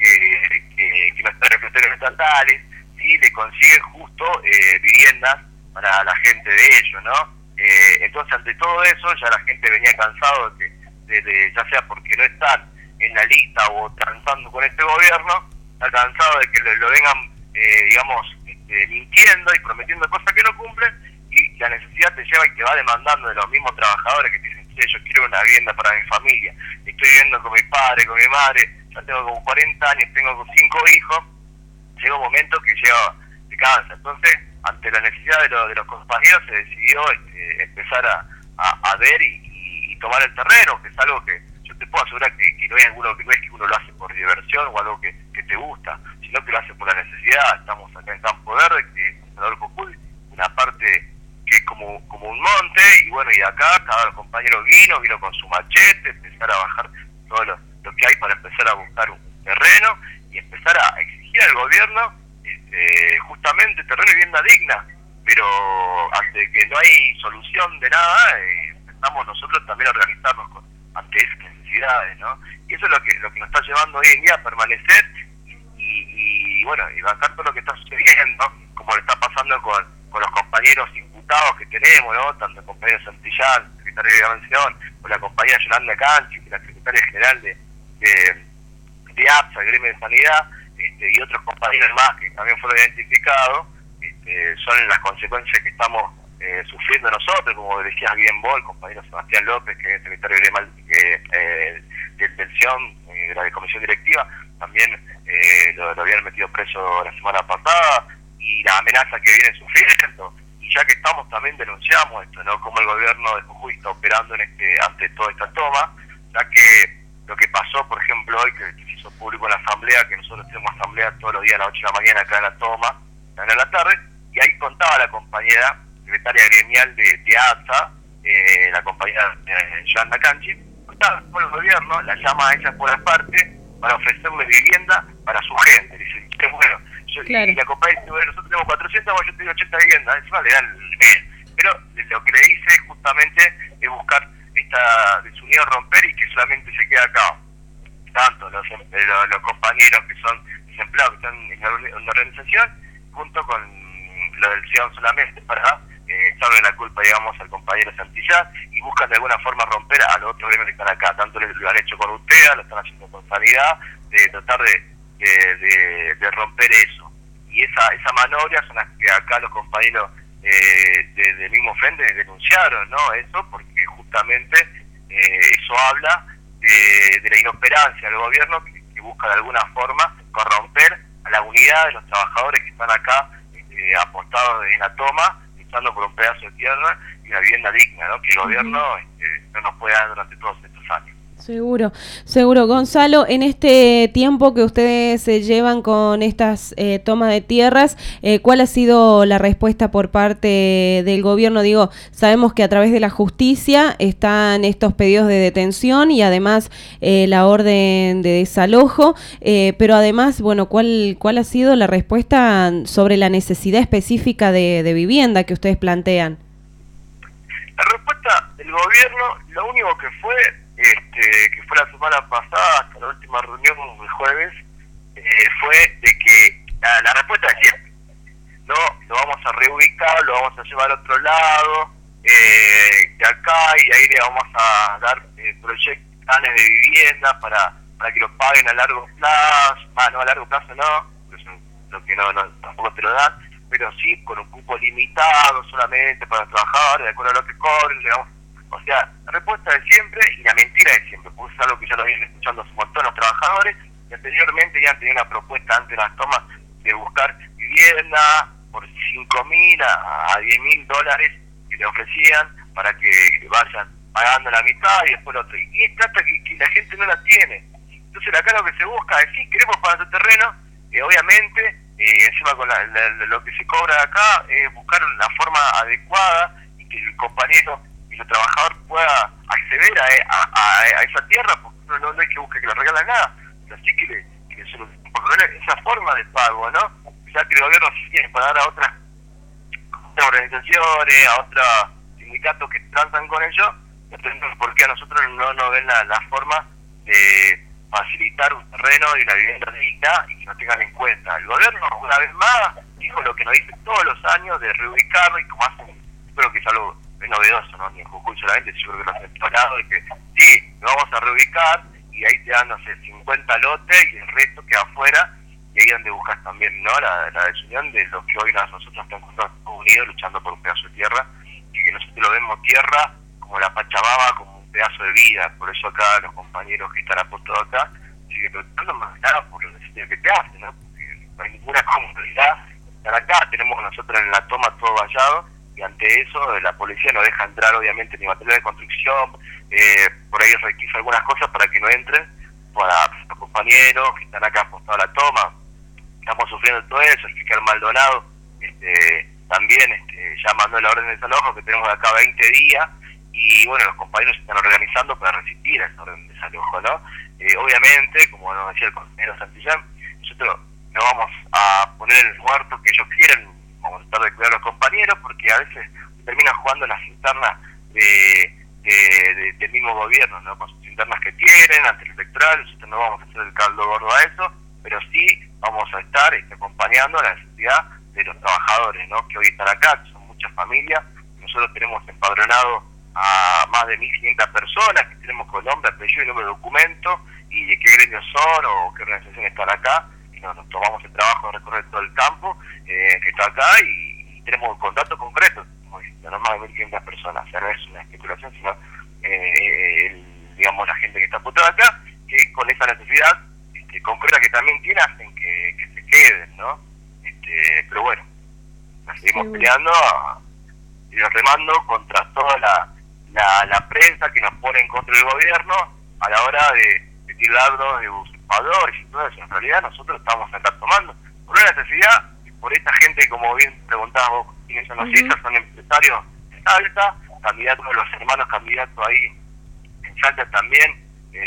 que no están reflectores estatales, sí le consiguen justo viviendas para la gente de ellos, ¿no? Entonces, ante todo eso, ya la gente venía cansado de ya sea porque no están en la lista o transando con este gobierno, está cansado de que lo vengan, mintiendo y prometiendo cosas que no cumplen, y la necesidad te lleva y te va demandando de los mismos trabajadores que te dicen, yo quiero una vivienda para mi familia, estoy viviendo con mi padre, con mi madre, ya tengo como 40 años, tengo 5 hijos, llega un momento que te cansa. Entonces, ante la necesidad de los compañeros, se decidió empezar a ver y tomar el terreno, que es algo que yo te puedo asegurar que no es que uno lo hace por diversión o algo que te gusta, sino que lo hace por la necesidad. Estamos acá en Campo Verde, que es Senador Jujuy, una parte que es como un monte, y bueno, y acá cada compañero vino con su machete, empezar a bajar todo lo que hay para empezar a buscar un terreno y empezar a exigir al gobierno justamente terreno y vivienda digna. Pero ante que no hay solución de nada, empezamos nosotros también a organizarnos ante esas necesidades, ¿no? Y eso es lo que nos está llevando hoy en día a permanecer y bancar todo lo que está sucediendo, como le está pasando con los compañeros imputados que tenemos, ¿no? Tanto el compañero Santillán, secretario de Prevención, o la compañera Yolanda Canchi, que es la secretaria general de APSA, el gremio de sanidad, y otros compañeros más que también fueron identificados. Son las consecuencias que estamos sufriendo nosotros, como decías bien vos, el compañero Sebastián López, que es el secretario de Pensión, de la comisión directiva, también lo habían metido preso la semana pasada, y la amenaza que viene sufriendo. Y ya que estamos, también denunciamos esto, ¿no? Como el gobierno de Jujuy está operando ante toda esta toma, ya que lo que pasó, por ejemplo, hoy, que se hizo público en la asamblea, que nosotros tenemos asamblea todos los días a las 8 de la mañana acá en la toma, en la tarde, y ahí contaba la compañera secretaria gremial de ASA, la compañera Yolanda Canchi, contaba con el gobierno, la llama a ella por aparte para ofrecerle vivienda para su gente. Dice, bueno, claro. Y la compañera dice, bueno, nosotros tenemos 400, yo tengo 80 viviendas, encima le dan el mes. Pero lo que le dice justamente es buscar esta desunión, romper, y que solamente se queda acá. Tanto los compañeros que son desempleados, que están en la organización, junto con lo del CION solamente, para echarle la culpa, digamos, al compañero Santillán, y buscan de alguna forma romper a los otros gremios que están acá. Tanto lo han hecho con UTEA, lo están haciendo con Sanidad, de tratar de romper eso. Y esa maniobra son las que acá los compañeros del mismo frente denunciaron, ¿no? Eso, porque justamente eso habla de la inoperancia del gobierno que busca de alguna forma corromper a la unidad de los trabajadores que están acá apostados en la toma, luchando por un pedazo de tierra y una vivienda digna, ¿no? Que el gobierno no nos puede dar durante todos estos años. Seguro. Gonzalo, en este tiempo que ustedes se llevan con estas tomas de tierras, ¿cuál ha sido la respuesta por parte del gobierno? Digo, sabemos que a través de la justicia están estos pedidos de detención y además la orden de desalojo, pero además, bueno, ¿cuál ha sido la respuesta sobre la necesidad específica de vivienda que ustedes plantean? La respuesta del gobierno, lo único que fue que fue la semana pasada, hasta la última reunión el jueves, fue de que la respuesta es siempre. No, lo vamos a reubicar, lo vamos a llevar a otro lado, de acá, y ahí le vamos a dar planes de vivienda para que lo paguen a largo plazo. No, a largo plazo no, eso es lo que no tampoco te lo dan, pero sí con un cupo limitado solamente para los trabajadores, de acuerdo a lo que cobren, digamos. O sea, la respuesta es siempre y la mentira es siempre, porque es algo que ya lo vienen escuchando hace un montón los trabajadores, y anteriormente ya han tenido una propuesta antes de las tomas de buscar vivienda por $5.000 a $10.000 que le ofrecían para que vayan pagando la mitad y después lo otro. Y es plata que la gente no la tiene. Entonces acá lo que se busca es, sí, queremos pagar ese terreno, obviamente, encima con lo que se cobra acá, es buscar la forma adecuada y que el compañero y el trabajador pueda acceder a esa tierra, porque no es que busque que le regalen nada, pero sí que esa forma de pago, ¿no? Ya que el gobierno sí tiene para dar a otras organizaciones, a otros sindicatos que transan con ellos, no entendemos por qué a nosotros no nos ven la forma de facilitar un terreno y una vivienda digna y que nos tengan en cuenta. El gobierno, una vez más, dijo lo que nos dice todos los años de reubicarlo, y como hacen, creo que es algo novedoso, ¿no? Ni en Jujuy solamente, yo creo que lo hacen todos lados, de que sí, lo vamos a reubicar y ahí te dan, no sé, 50 lotes y el resto queda afuera, y ahí es donde buscas también, ¿no? La desunión de los que hoy nosotros estamos unidos luchando por un pedazo de tierra, y que nosotros lo vemos tierra como la Pachamama, como un pedazo de vida. Por eso acá los compañeros que están apostados acá siguen luchando más que nada por los deseos que te hacen, ¿no? Porque no hay ninguna comodidad estar acá. Tenemos nosotros en la toma todo vallado, y ante eso la policía no deja entrar obviamente ni material de construcción, por ahí requisa algunas cosas para que no entren, para los compañeros que están acá apostados a la toma. Estamos sufriendo todo eso. El fiscal Maldonado también ya mandó la orden de desalojo, que tenemos acá 20 días, y bueno, los compañeros se están organizando para resistir a esa orden de desalojo, ¿no? Obviamente, como nos decía el compañero Santillán, nosotros no vamos a poner el muerto que ellos quieren, vamos a tratar de cuidar a los compañeros, porque a veces terminan jugando las internas del mismo gobierno, ¿no? Con sus internas que tienen ante el electoral. Nosotros no vamos a hacer el caldo gordo a eso, pero sí vamos a estar acompañando la necesidad de los trabajadores, ¿no? Que hoy están acá, que son muchas familias. Nosotros tenemos empadronado a más de 1.500 personas que tenemos con nombre, apellido y número de documento, y de qué gremios son o qué organizaciones están acá, y nos tomamos el trabajo de recorrer todo el campo que está acá, y tenemos contacto concreto, como diciendo, no más de 1.500 personas. O sea, no es una especulación, sino digamos la gente que está apuntada acá, que con esa necesidad concreta que también tiene, hacen que se queden, ¿no? Pero bueno, nos seguimos peleando y remando contra toda la prensa que nos pone en contra del gobierno a la hora de tirarnos de usurpadores y todo eso. En realidad nosotros estamos acá tomando por una necesidad, por esta gente, como bien preguntabas vos, quiénes son los hijos, son empresarios de Salta, candidatos de los hermanos candidatos ahí en Salta también,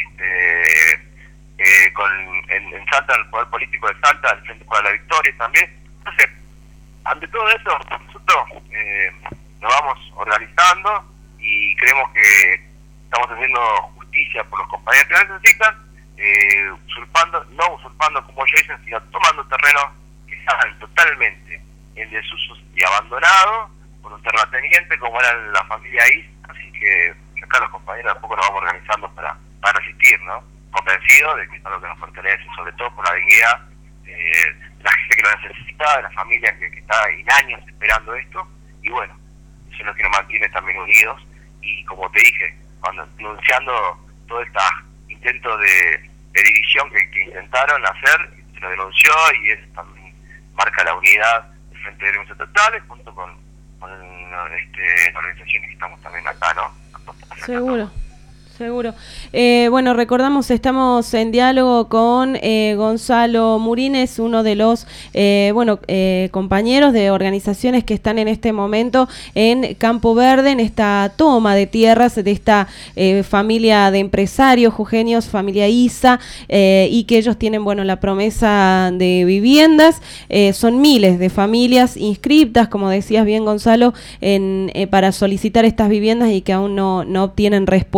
en Salta, el poder político de Salta, el Frente para la Victoria también. Entonces, ante todo eso, nosotros nos vamos organizando y creemos que estamos haciendo justicia por los compañeros que necesitan, no usurpando como ellos dicen, sino tomando terrenos que estaban totalmente en desuso y abandonados por un terrateniente como era la familia Is. Así que acá los compañeros de a poco nos vamos organizando para resistir, ¿no? Convencidos de que es algo que nos fortalece, sobre todo por la dignidad de la gente que lo necesita, de la familia que está en años esperando esto, y bueno, eso es lo que nos mantiene también unidos. Y como te dije, cuando denunciando todo este intento de división que intentaron hacer, se lo denunció, y eso también marca la unidad del Frente de Gremios Estatales junto con las organizaciones que estamos también acá, ¿no? Seguro. Bueno, recordamos, estamos en diálogo con Gonzalo Murines, uno de los compañeros de organizaciones que están en este momento en Campo Verde, en esta toma de tierras de esta familia de empresarios jujeños, familia ISA, y que ellos tienen, la promesa de viviendas. Son miles de familias inscriptas, como decías bien, Gonzalo, para solicitar estas viviendas y que aún no obtienen respuestas.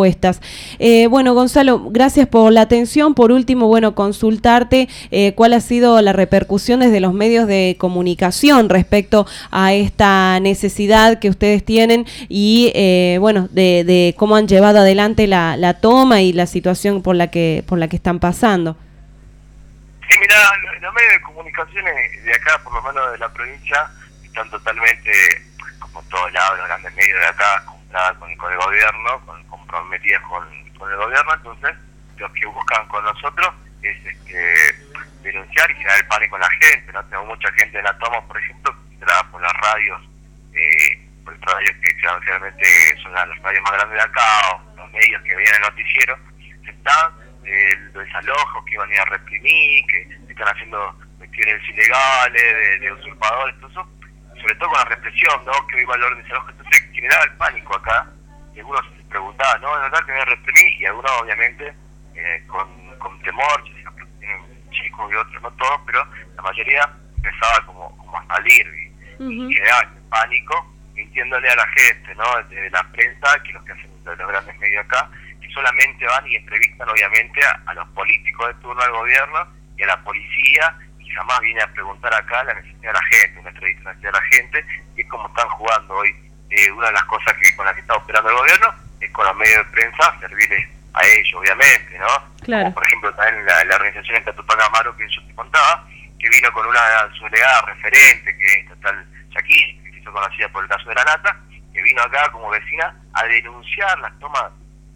Bueno, Gonzalo, gracias por la atención. Por último, bueno, consultarte cuál ha sido la repercusión desde los medios de comunicación respecto a esta necesidad que ustedes tienen y, bueno, de cómo han llevado adelante la toma y la situación por la que están pasando. Sí, mirá, los medios de comunicaciones de acá, por lo menos de la provincia, están totalmente, como en todos lados, los grandes medios de acá, compradas con el gobierno, comprometidas con el gobierno. Entonces lo que buscan con nosotros es denunciar y generar el pánico en la gente, ¿no? Tengo mucha gente en la toma, por ejemplo, que trabaja por las radios, por radios que generalmente son las radios más grandes de acá, o los medios que vienen al noticiero, están los desalojos que iban a ir a reprimir, que están haciendo cuestiones ilegales, de usurpadores, todo eso, sobre todo con la represión, ¿no? Que iba el orden de desalojo. Entonces generaba el pánico acá, y algunos se preguntaban, ¿no? ¿Es verdad que voy a reprimir? Y algunos obviamente con temor, tienen chicos y otros, no todos, pero la mayoría empezaba como a salir y generaba el pánico, mintiéndole a la gente, ¿no? De la prensa, que los que hacen los grandes medios acá, que solamente van y entrevistan obviamente a los políticos de turno del gobierno y a la policía, y jamás viene a preguntar acá la necesidad de la gente, una entrevista a la necesidad de la gente, y es como están jugando hoy. Una de las cosas con las que está operando el gobierno es con los medios de prensa servirles a ellos, obviamente, ¿no? Claro. Como por ejemplo también la organización esta Tupac Amaru que yo te contaba, que vino con una subdelegada referente, que es tal Shaquille, que se hizo conocida por el caso de la nata, que vino acá como vecina a denunciar las tomas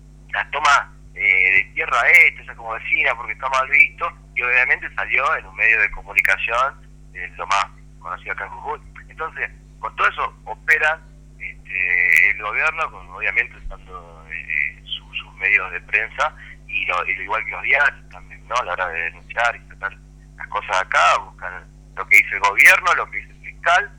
de tierra ella como vecina porque está mal visto, y obviamente salió en un medio de comunicación lo más conocido acá en Jujuy. Entonces, con todo eso operan el gobierno, obviamente usando sus medios de prensa y lo igual que los diarios también, ¿no? A la hora de denunciar y tratar las cosas acá, buscan lo que dice el gobierno, lo que dice el fiscal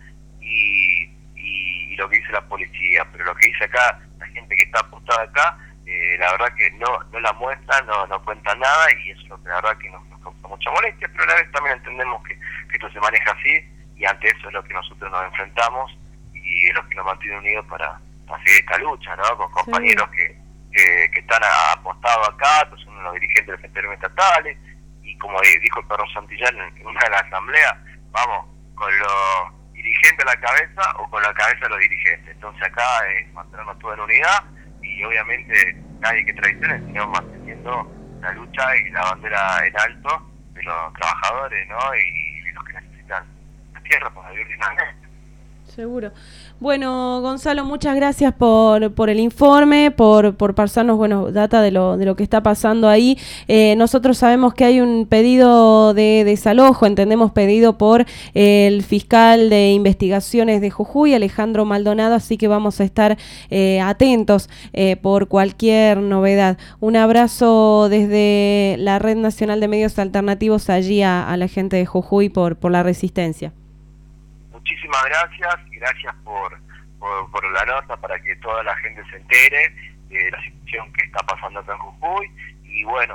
y lo que dice la policía, pero lo que dice acá la gente que está apostada acá, la verdad que no la muestran, no cuentan nada, y eso es lo que la verdad que nos causa mucha molestia, pero a la vez también entendemos que esto se maneja así, y ante eso es lo que nosotros nos enfrentamos y es lo que nos mantiene unidos para seguir esta lucha, ¿no? Con compañeros que están apostados acá, que son los dirigentes de los centros estatales, y como dijo el perro Santillán en una de las asambleas, vamos con los dirigentes a la cabeza o con la cabeza de los dirigentes. Entonces acá es mantenernos todos en unidad, y obviamente nadie que traicione, sino manteniendo la lucha y la bandera en alto de los trabajadores, ¿no? Y los que necesitan la tierra para vivir dignamente. Seguro. Bueno, Gonzalo, muchas gracias por el informe, por pasarnos, bueno, data de lo que está pasando ahí. Nosotros sabemos que hay un pedido de desalojo, entendemos pedido por el fiscal de investigaciones de Jujuy, Alejandro Maldonado, así que vamos a estar atentos por cualquier novedad. Un abrazo desde la Red Nacional de Medios Alternativos allí a la gente de Jujuy por la resistencia. Muchísimas gracias, y gracias por la nota para que toda la gente se entere de la situación que está pasando acá en Jujuy. Y bueno,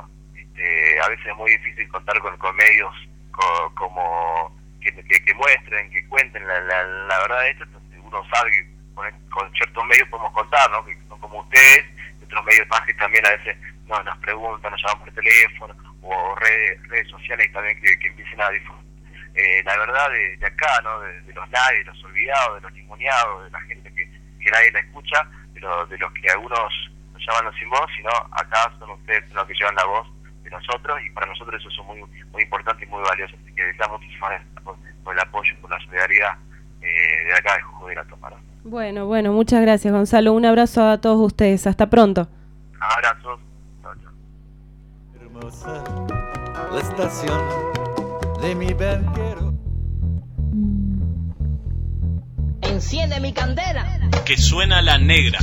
a veces es muy difícil contar con medios como que muestren, que cuenten la verdad de esto. Entonces uno sabe que con ciertos medios podemos contar, ¿no? Que son como ustedes, otros medios más que también a veces nos preguntan, nos llaman por teléfono o redes sociales, y también que empiecen a difundir la verdad de acá, ¿no? De los nadie, de los olvidados, de los ninguneados, de la gente que nadie la escucha, de los que algunos nos llaman los sin voz, sino acá son ustedes los que llevan la voz de nosotros, y para nosotros eso es muy, muy importante y muy valioso. Así que les damos muchísimas gracias por el apoyo, por la solidaridad de acá de Jujuy de la Toma, ¿no? Bueno, muchas gracias, Gonzalo. Un abrazo a todos ustedes. Hasta pronto. Abrazos. Hermosa la estación de mi barquero. Enciende mi candela. Que suena la negra.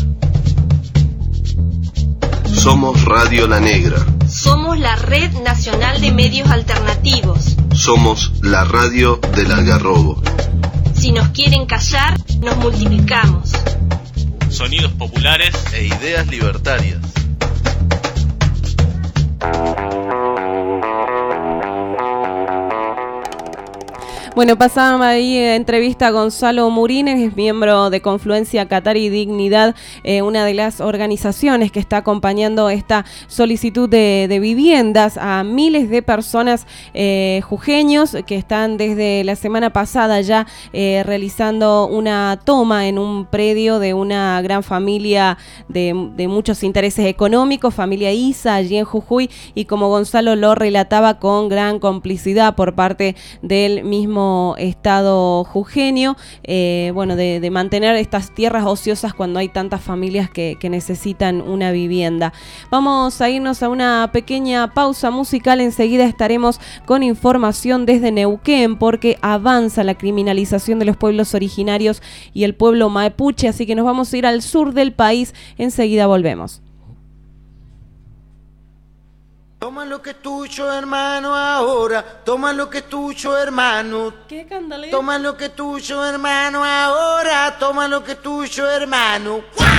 Somos Radio La Negra. Somos la Red Nacional de Medios Alternativos. Somos la radio del Algarrobo. Si nos quieren callar, nos multiplicamos. Sonidos populares e ideas libertarias. Bueno, pasaba ahí entrevista a Gonzalo Murines, es miembro de Confluencia Qatari Dignidad, una de las organizaciones que está acompañando esta solicitud de viviendas a miles de personas jujeños que están desde la semana pasada ya realizando una toma en un predio de una gran familia de muchos intereses económicos, familia Isa, allí en Jujuy, y como Gonzalo lo relataba, con gran complicidad por parte del mismo Estado jujeño, de mantener estas tierras ociosas cuando hay tantas familias que necesitan una vivienda. Vamos a irnos a una pequeña pausa musical, enseguida estaremos con información desde Neuquén, porque avanza la criminalización de los pueblos originarios y el pueblo mapuche, así que nos vamos a ir al sur del país, enseguida volvemos. Toma lo que es tuyo, hermano, ahora. Toma lo que es tuyo, hermano. ¿Qué, Candale? Toma lo que es tuyo, hermano, ahora. Toma lo que es tuyo, hermano.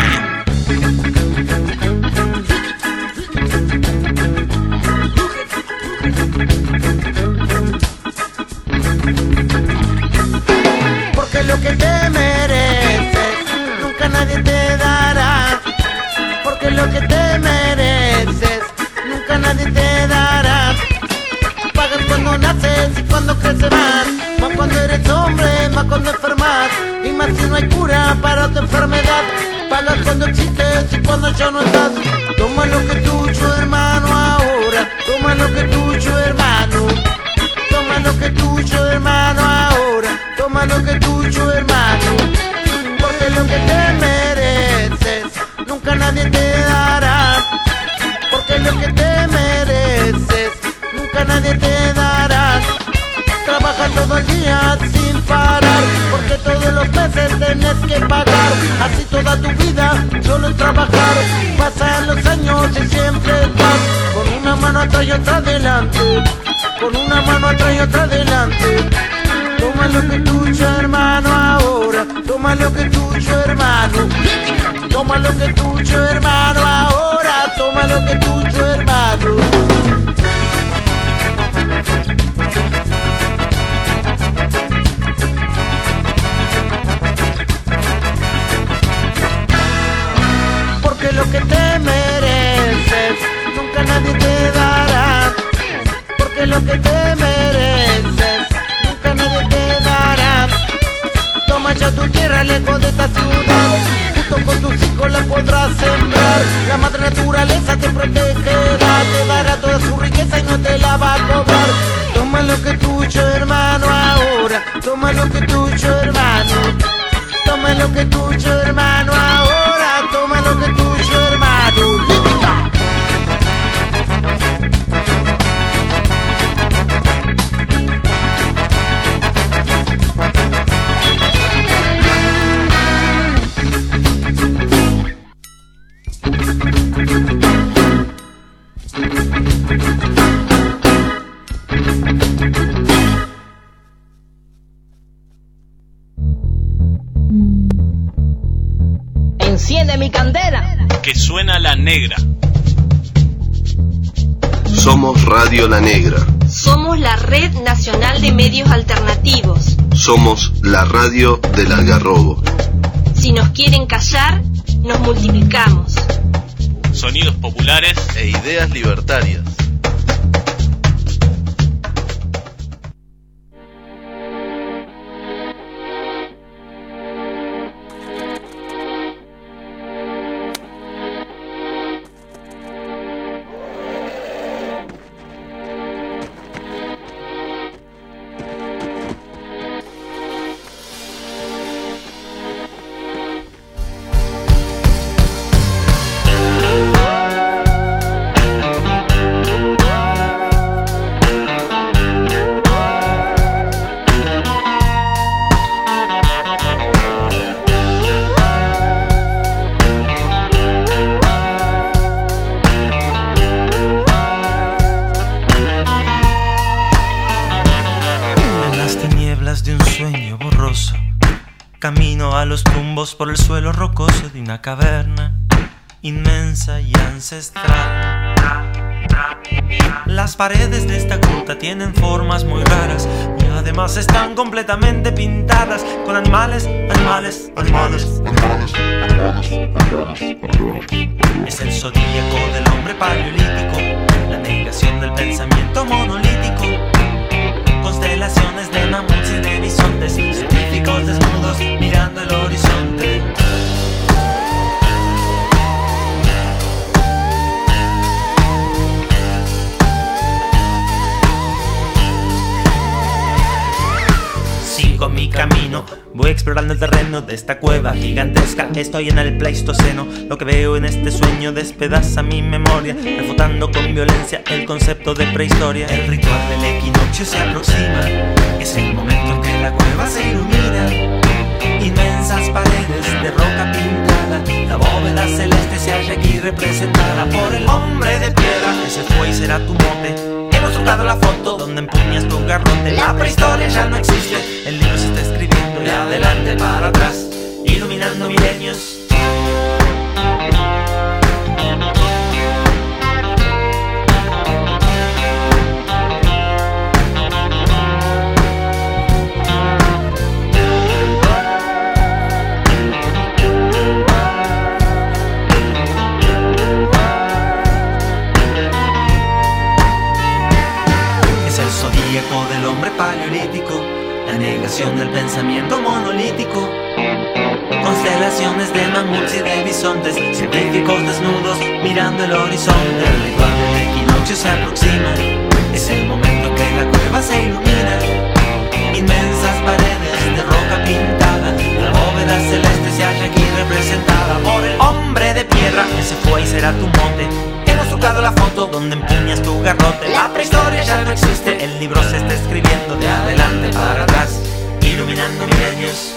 Porque lo que te mereces nunca nadie te dará. Porque lo que te mereces nunca nadie te dará. Pagas cuando naces y cuando creces más cuando eres hombre, más cuando enfermas, y más si no hay cura para tu enfermedad. Pagas cuando existes y cuando ya no estás. Toma lo que es tuyo, hermano, ahora. Toma lo que es tuyo, hermano. Toma lo que es tuyo, hermano, ahora. Toma lo que es tuyo, hermano. Porque lo que te mereces nunca nadie te dará. Porque lo que te mereces nunca nadie te dará. Trabaja todo el día sin parar, porque todos los meses tenés que pagar. Así toda tu vida solo es trabajar. Pasan los años y siempre estás con una mano atrás y otra adelante. Con una mano atrás y otra adelante. Toma lo que es tuyo, hermano, ahora. Toma lo que es tuyo, hermano. Toma lo que es tuyo, hermano, ahora. Toma lo que es tuyo, hermano. Porque lo que te mereces nunca nadie te dará. Porque lo que te mereces nunca nadie te dará. Toma ya tu tierra lejos de esta ciudad. Junto con tus hijos la podrás sembrar. La madre naturaleza te protegerá. Te dará toda su riqueza y no te la va a cobrar. Toma lo que es tuyo, hermano, ahora. Toma lo que es tuyo, hermano. Toma lo que es tuyo, hermano, ahora. Toma lo que es tuyo, hermano. Enciende mi candela. Que suena la negra. Somos Radio La Negra. Somos la Red Nacional de Medios Alternativos. Somos la radio del Algarrobo. Si nos quieren callar, nos multiplicamos. Sonidos populares e ideas libertarias. Camino a los tumbos por el suelo rocoso de una caverna inmensa y ancestral. Las paredes de esta gruta tienen formas muy raras, muy Además están completamente pintadas con animales. Es el zodíaco del hombre paleolítico, la negación del pensamiento monolítico. Constelaciones de mamuts y de bisontes, científicos desnudos mirando el horizonte. Sigo mi camino, voy explorando el terreno de esta cueva gigantesca. Estoy en el Pleistoceno, lo que veo en este sueño despedaza mi memoria, refutando con violencia el concepto de prehistoria. El ritual del equinoccio se aproxima, es el momento en que la cueva se ilumina. Inmensas paredes de roca pintada, la bóveda celeste se halla aquí representada por el hombre de piedra. Ese fue y será tu mote. Hemos trucado la foto donde empuñas tu garrote. La prehistoria ya no existe, el libro se está escribiendo de adelante para atrás, iluminando milenios. Del hombre paleolítico, la negación del pensamiento monolítico. Constelaciones de mamuts y de bisontes, científicos desnudos mirando el horizonte. El ritual del equinoccio se aproxima, es el momento en que la cueva se ilumina. Inmensas paredes de roca pintada, la bóveda celeste se halla aquí representada por el hombre de piedra. Ese fue y será tu mote. Hemos trucado la foto donde empuñas tu garrote. La prehistoria ya no existe, el libro se está escribiendo de adelante para atrás, iluminando milenios.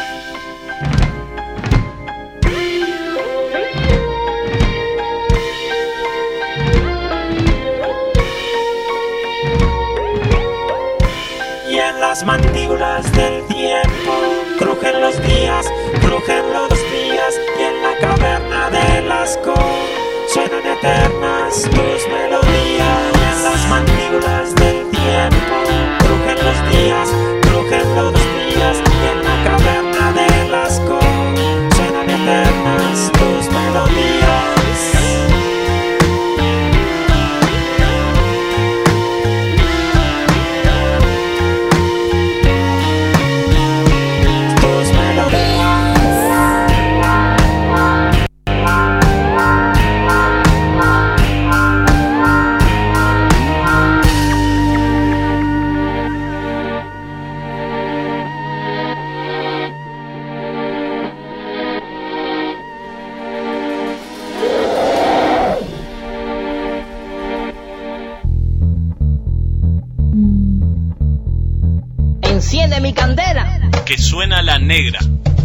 Y en las mandíbulas del tiempo crujen los días, y en la caverna de Lascaux suenan eternas tus melodías. En las mandíbulas del tiempo crujen los días, y en la caverna de Lascaux suenan eternas tus melodías. Enciende mi candela. Que suena la negra.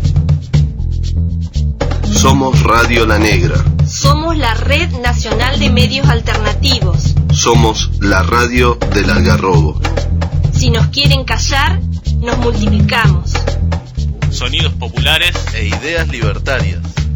Somos Radio La Negra. Somos la Red Nacional de Medios Alternativos. Somos la radio del Algarrobo. Si nos quieren callar, nos multiplicamos. Sonidos populares e ideas libertarias.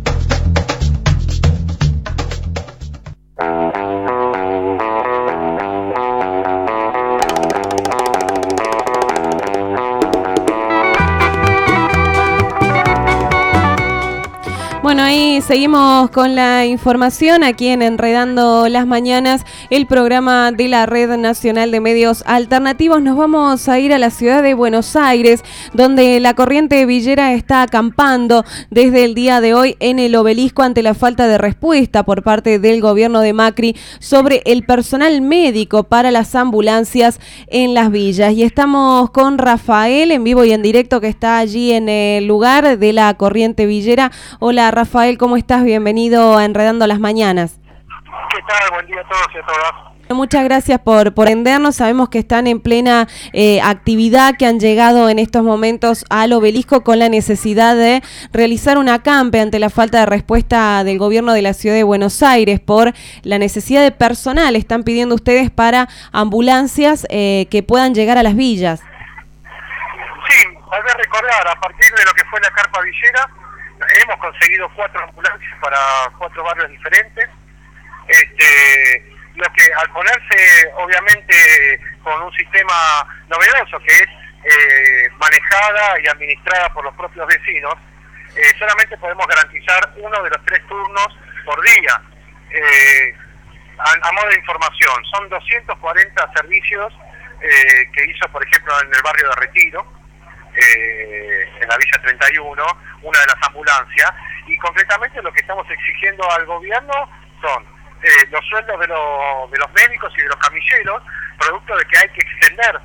Bueno, ahí seguimos con la información aquí en Enredando las Mañanas, el programa de la Red Nacional de Medios Alternativos. Nos vamos a ir a la ciudad de Buenos Aires, donde la corriente villera está acampando desde el día de hoy en el Obelisco ante la falta de respuesta por parte del gobierno de Macri sobre el personal médico para las ambulancias en las villas. Y estamos con Rafael en vivo y en directo, que está allí en el lugar de la corriente villera. Hola, Rafael, ¿cómo estás? Bienvenido a Enredando las Mañanas. ¿Qué tal? Buen día a todos y a todas. Muchas gracias por atendernos. Sabemos que están en plena actividad, que han llegado en estos momentos al Obelisco con la necesidad de realizar un acampe ante la falta de respuesta del gobierno de la ciudad de Buenos Aires por la necesidad de personal. Están pidiendo ustedes para ambulancias que puedan llegar a las villas. Sí, tal vez recordar, a partir de lo que fue la carpa villera, hemos conseguido 4 ambulancias para 4 barrios diferentes. Lo que al ponerse obviamente con un sistema novedoso, que es manejada y administrada por los propios vecinos, solamente podemos garantizar uno de los 3 turnos por día. A modo de información, son 240 servicios que hizo, por ejemplo, en el barrio de Retiro, en la Villa 31, una de las ambulancias, y concretamente lo que estamos exigiendo al gobierno son los sueldos de los médicos y de los camilleros, producto de que hay que extender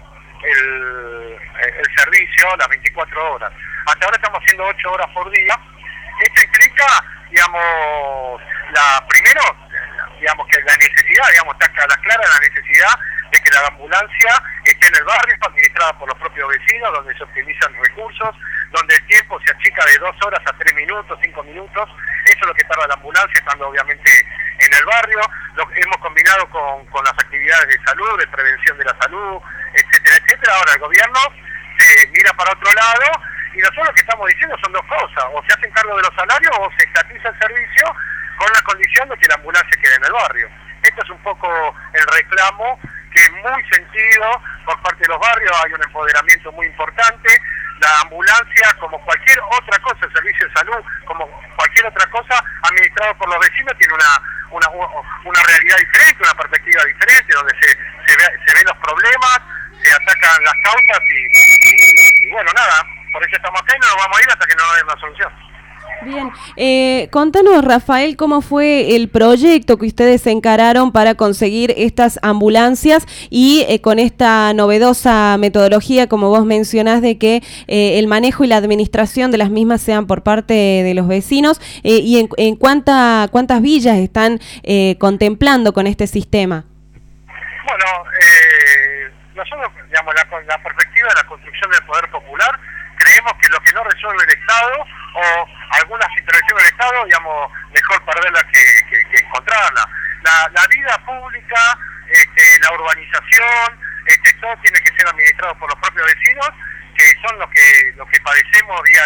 el servicio las 24 horas. Hasta ahora estamos haciendo 8 horas por día. Esto implica, digamos, primero, digamos que la necesidad, digamos, está clara la necesidad de que la ambulancia esté en el barrio, administrada por los propios vecinos, donde se optimizan recursos, donde el tiempo se achica de 2 horas a 3 minutos, 5 minutos. Eso es lo que tarda la ambulancia, estando obviamente en el barrio. Lo hemos combinado con las actividades de salud, de prevención de la salud, etcétera, etcétera. Ahora el gobierno se mira para otro lado, y nosotros lo que estamos diciendo son 2 cosas: o se hacen cargo de los salarios o se estatiza el servicio con la condición de que la ambulancia quede en el barrio. Esto es un poco el reclamo, que es muy sentido por parte de los barrios. Hay un empoderamiento muy importante. La ambulancia, como cualquier otra cosa, el servicio de salud, como cualquier otra cosa, administrado por los vecinos, tiene una realidad diferente, una perspectiva diferente, donde se ven los problemas, se atacan las causas y bueno, nada, por eso estamos acá y no nos vamos a ir hasta que no haya una solución. Bien, contanos, Rafael, cómo fue el proyecto que ustedes encararon para conseguir estas ambulancias y con esta novedosa metodología, como vos mencionás, de que el manejo y la administración de las mismas sean por parte de los vecinos, y en cuántas villas están contemplando con este sistema. Bueno, nosotros, digamos, la perspectiva de la construcción del poder popular, creemos que lo que no resuelve el Estado, o algunas intervenciones del Estado, digamos, mejor perderlas que encontrarlas. La vida pública, la urbanización, todo tiene que ser administrado por los propios vecinos, que son los que padecemos día a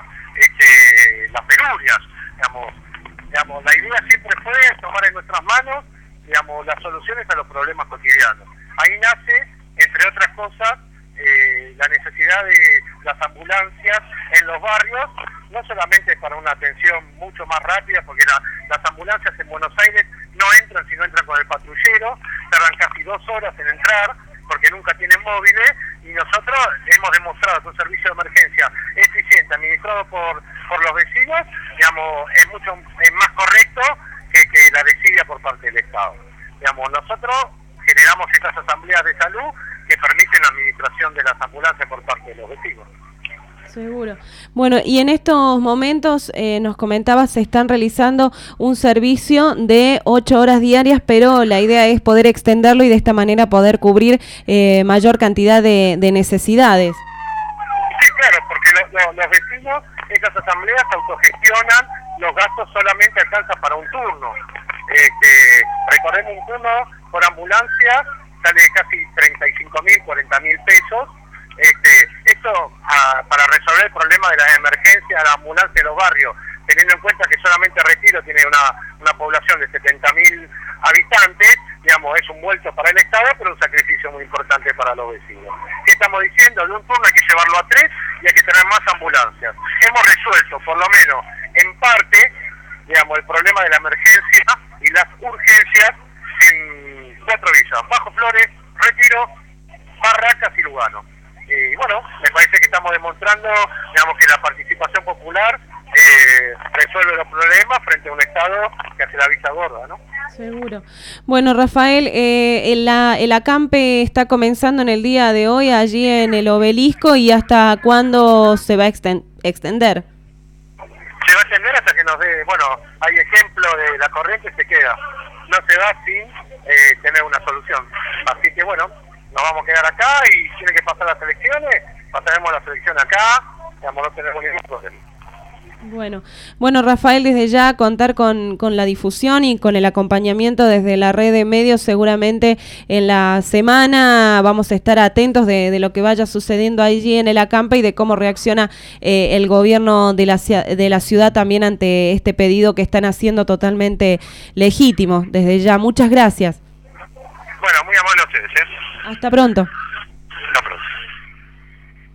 día las penurias. Digamos, la idea siempre fue tomar en nuestras manos, digamos, las soluciones a los problemas cotidianos. Ahí nace, entre otras cosas, la necesidad de las ambulancias en los barrios, no solamente para una atención mucho más rápida, porque las ambulancias en Buenos Aires no entran, sino entran con el patrullero, tardan casi 2 horas en entrar, porque nunca tienen móviles, y nosotros hemos demostrado que un servicio de emergencia eficiente, administrado por los vecinos, digamos, es más correcto que la desidia por parte del Estado. Digamos, nosotros generamos estas asambleas de salud que permiten la administración de las ambulancias por parte de los vecinos. Seguro. Bueno, y en estos momentos nos comentabas, se están realizando un servicio de 8 horas diarias, pero la idea es poder extenderlo y de esta manera poder cubrir mayor cantidad de necesidades. Sí, claro, porque los vecinos, estas asambleas autogestionan, los gastos solamente alcanzan para un turno. Recordemos, un turno por ambulancia sale de casi 35.000, 40.000 pesos. Esto para resolver el problema de la emergencia de la ambulancia de los barrios, teniendo en cuenta que solamente Retiro tiene una población de 70.000 habitantes, digamos, es un vuelto para el Estado, pero un sacrificio muy importante para los vecinos. ¿Qué estamos diciendo? De un turno hay que llevarlo a 3 y hay que tener más ambulancias. Hemos resuelto, por lo menos en parte, digamos, el problema de la emergencia y las urgencias en 4 villas: Bajo Flores, Retiro, Barracas y Lugano. Y bueno, me parece que estamos demostrando, digamos, que la participación popular resuelve los problemas frente a un Estado que hace la vista gorda, ¿no? Seguro. Bueno, Rafael, el acampe está comenzando en el día de hoy allí en el Obelisco, ¿y hasta cuándo se va a extender? Se va a extender hasta que nos dé, bueno, hay ejemplo de la corriente, se queda. No se va sin tener una solución. Así que bueno, nos vamos a quedar acá y tiene que pasar las elecciones, pasaremos la selección acá, digamos, no tenemos ningún problema. Bueno, Rafael, desde ya contar con la difusión y con el acompañamiento desde la red de medios. Seguramente en la semana vamos a estar atentos de lo que vaya sucediendo allí en el acampe y de cómo reacciona el gobierno de la ciudad también ante este pedido que están haciendo totalmente legítimo. Desde ya, muchas gracias. Bueno, muy amable a ustedes, Hasta pronto. Hasta pronto.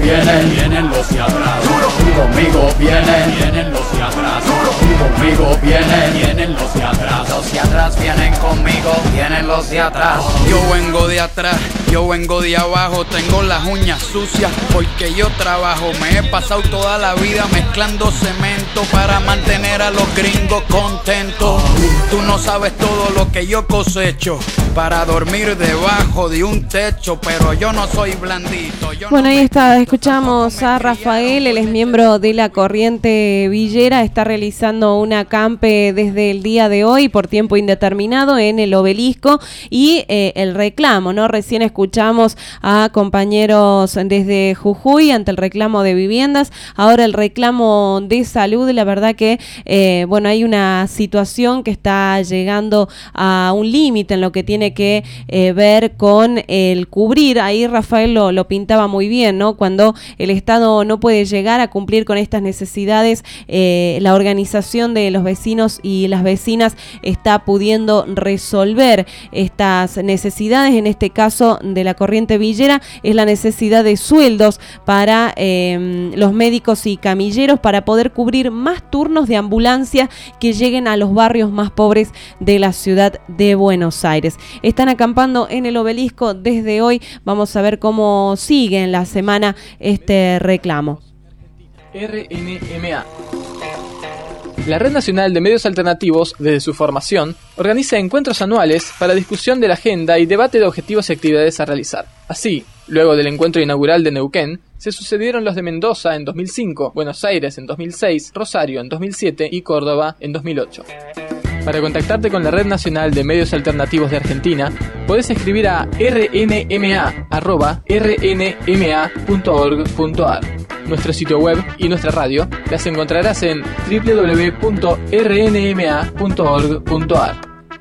vienen los de atrás. Conmigo vienen los de atrás. Conmigo vienen los de atrás. Los de atrás vienen conmigo, vienen los de atrás. Yo vengo de atrás, yo vengo de abajo. Tengo las uñas sucias porque yo trabajo. Me he pasado toda la vida mezclando cemento para mantener a los gringos contentos. Tú no sabes todo lo que yo cosecho para dormir debajo de un techo, pero yo no soy blandito. Bueno, ahí está, escuchamos a Rafael, él es miembro de la Corriente Villera, está realizando un acampe desde el día de hoy por tiempo indeterminado en el Obelisco y el reclamo, ¿no? Recién escuchamos a compañeros desde Jujuy ante el reclamo de viviendas, ahora el reclamo de salud. La verdad que, bueno, hay una situación que está llegando a un límite en lo que tiene que ver con el cubrir. Ahí Rafael lo pintaba muy bien, ¿no? Cuando el Estado no puede llegar a cumplir con estas necesidades, la organización de los vecinos y las vecinas está pudiendo resolver estas necesidades. En este caso de la Corriente Villera es la necesidad de sueldos para los médicos y camilleros para poder cubrir más turnos de ambulancia que lleguen a los barrios más pobres de la ciudad de Buenos Aires. Están acampando en el Obelisco desde hoy. Vamos a ver cómo sigue en la semana este reclamo. RNMA. La Red Nacional de Medios Alternativos, desde su formación, organiza encuentros anuales para discusión de la agenda y debate de objetivos y actividades a realizar. Así, luego del encuentro inaugural de Neuquén, se sucedieron los de Mendoza en 2005, Buenos Aires en 2006, Rosario en 2007 y Córdoba en 2008. Para contactarte con la Red Nacional de Medios Alternativos de Argentina, podés escribir a rnma@rnma.org.ar. Nuestro sitio web y nuestra radio las encontrarás en www.rnma.org.ar.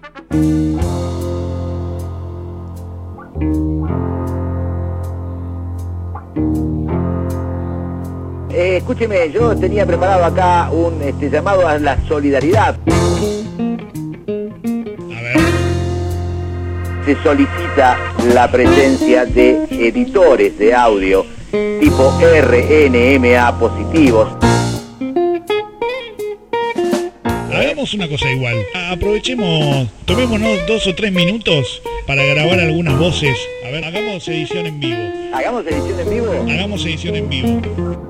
Escúcheme, yo tenía preparado acá un llamado a la solidaridad. Se solicita la presencia de editores de audio tipo RNMA positivos. Hagamos una cosa igual. Aprovechemos, tomémonos 2 o 3 minutos para grabar algunas voces. A ver, hagamos edición en vivo. ¿Hagamos edición en vivo? Hagamos edición en vivo.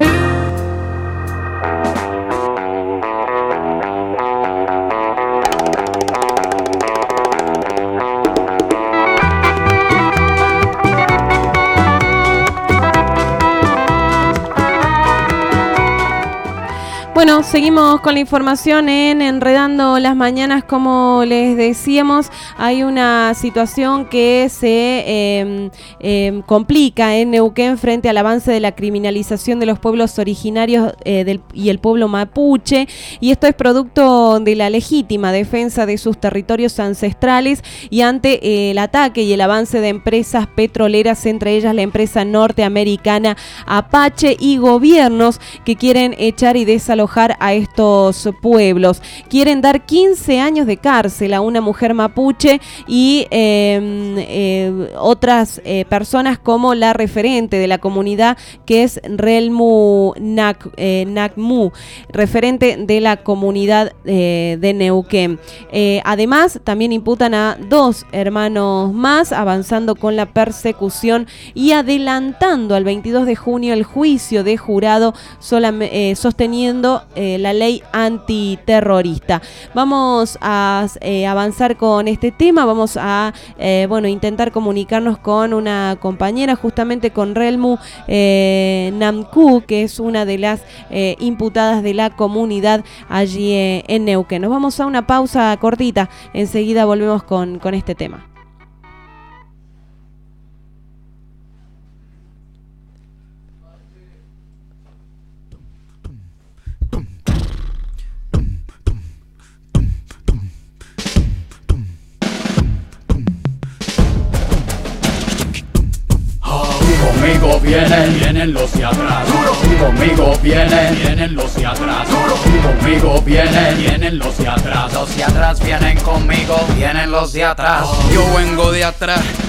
Bueno, seguimos con la información en Enredando las Mañanas. Como les decíamos, hay una situación que se complica en Neuquén frente al avance de la criminalización de los pueblos originarios y el pueblo mapuche, y esto es producto de la legítima defensa de sus territorios ancestrales y ante el ataque y el avance de empresas petroleras, entre ellas la empresa norteamericana Apache, y gobiernos que quieren echar y desalojar a estos pueblos. Quieren dar 15 años de cárcel a una mujer mapuche y otras personas como la referente de la comunidad, que es Relmu Nakmu, referente de la comunidad de Neuquén. Además, también imputan a 2 hermanos más, avanzando con la persecución y adelantando al 22 de junio el juicio de jurado sosteniendo la ley antiterrorista. Vamos a avanzar con este tema, vamos a intentar comunicarnos con una compañera, justamente con Relmu Nakmu, que es una de las imputadas de la comunidad allí en Neuquén. Nos vamos a una pausa cortita, enseguida volvemos con este tema. Conmigo vienen los de atrás. Conmigo vienen los de atrás. Conmigo vienen los de atrás. Los de atrás vienen conmigo, vienen los de atrás. Yo vengo de atrás,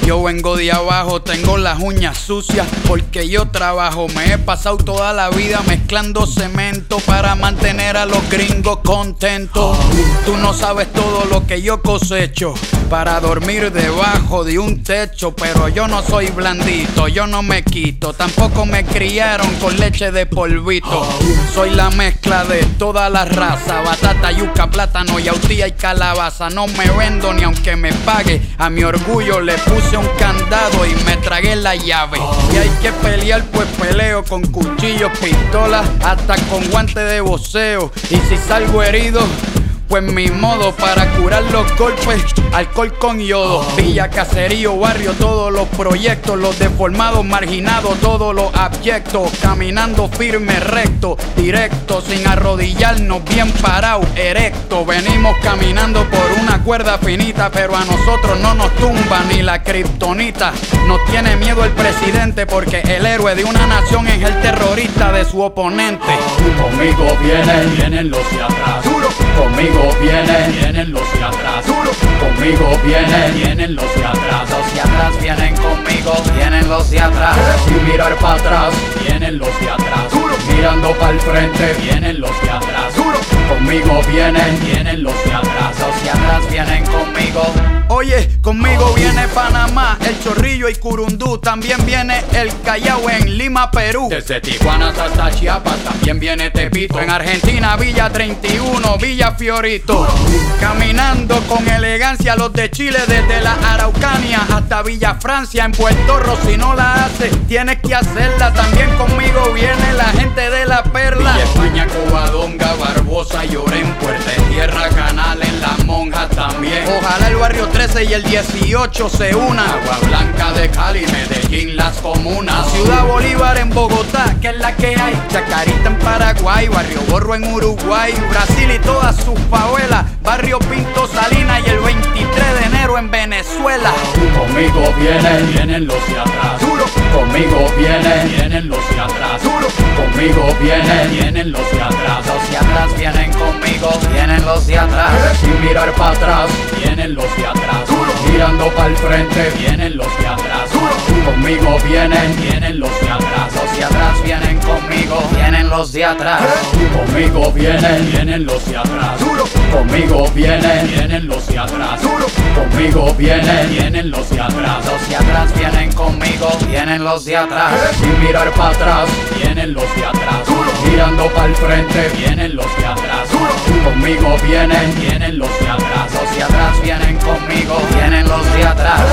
Yo vengo de abajo, tengo las uñas sucias porque yo trabajo. Me he pasado toda la vida mezclando cemento para mantener a los gringos contentos. Tú no sabes todo lo que yo cosecho para dormir debajo de un techo. Pero yo no soy blandito, yo no me quito. Tampoco me criaron con leche de polvito. Soy la mezcla de toda la raza: batata, yuca, plátano, yautía y calabaza. No me vendo ni aunque me pague. A mi orgullo le puse un candado y me tragué la llave. Y hay que pelear, pues peleo con cuchillos, pistolas, hasta con guantes de boxeo. Y si salgo herido, pues mi modo para curar los golpes, alcohol con yodo. Villa, caserío, barrio, todos los proyectos, los deformados, marginados, todos los abyectos. Caminando firme, recto, directo, sin arrodillarnos, bien parado, erecto. Venimos caminando por una cuerda finita, pero a nosotros no nos tumba ni la kriptonita. Nos tiene miedo el presidente porque el héroe de una nación es el terrorista de su oponente. Conmigo vienen los de atrás. Conmigo vienen los de atrás. Conmigo vienen los de atrás. Los de atrás vienen conmigo, vienen los de atrás. Sin mirar para atrás, vienen los de atrás. Mirando para el frente, vienen los de atrás. Conmigo vienen los de atrás. Los de atrás vienen conmigo. Oye, conmigo viene Panamá, El Chorrillo y Curundú. También viene el Callao en Lima, Perú. Desde Tijuana hasta Chiapas también viene Tepito. En Argentina, Villa 31, Villa Fiorito. Caminando con elegancia los de Chile, desde la Araucanía hasta Villa Francia. En Puerto Rico, si no la haces, tienes que hacerla. También conmigo viene la gente de La Perla. Villa España, Covadonga, Barbosa, Llorén, Puerta de Tierra, Canales, La Monja también. Ojalá el barrio 13 y el 18 se unan. Agua Blanca de Cali, Medellín, las comunas. Ciudad Bolívar en Bogotá, que es la que hay. Chacarita en Paraguay, Barrio Borro en Uruguay, Brasil y todas sus favelas. Barrio Pinto, Salinas y el 23 de enero en Venezuela. Conmigo vienen los de atrás. Conmigo vienen los de atrás. Conmigo vienen los de atrás. Los de atrás vienen conmigo, vienen los de atrás. Sin mirar para atrás, vienen los de atrás. Mirando para el frente, vienen los de atrás. Conmigo vienen los de atrás. Los de atrás vienen conmigo, vienen los de atrás. Conmigo vienen los de atrás. Conmigo vienen los de atrás. Conmigo vienen los de atrás. Los de atrás vienen conmigo, vienen los de atrás. Sin mirar para atrás, vienen los de atrás. Mirando para el frente, vienen los de atrás. Conmigo vienen los de atrás. Los de atrás vienen conmigo, vienen los de atrás.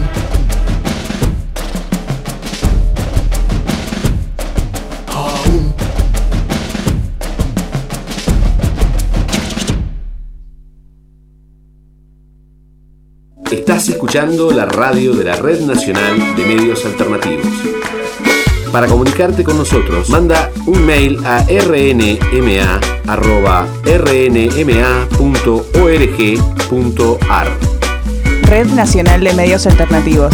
Estás escuchando la radio de la Red Nacional de Medios Alternativos. Para comunicarte con nosotros, manda un mail a rnma@rnma.org.ar. Red Nacional de Medios Alternativos.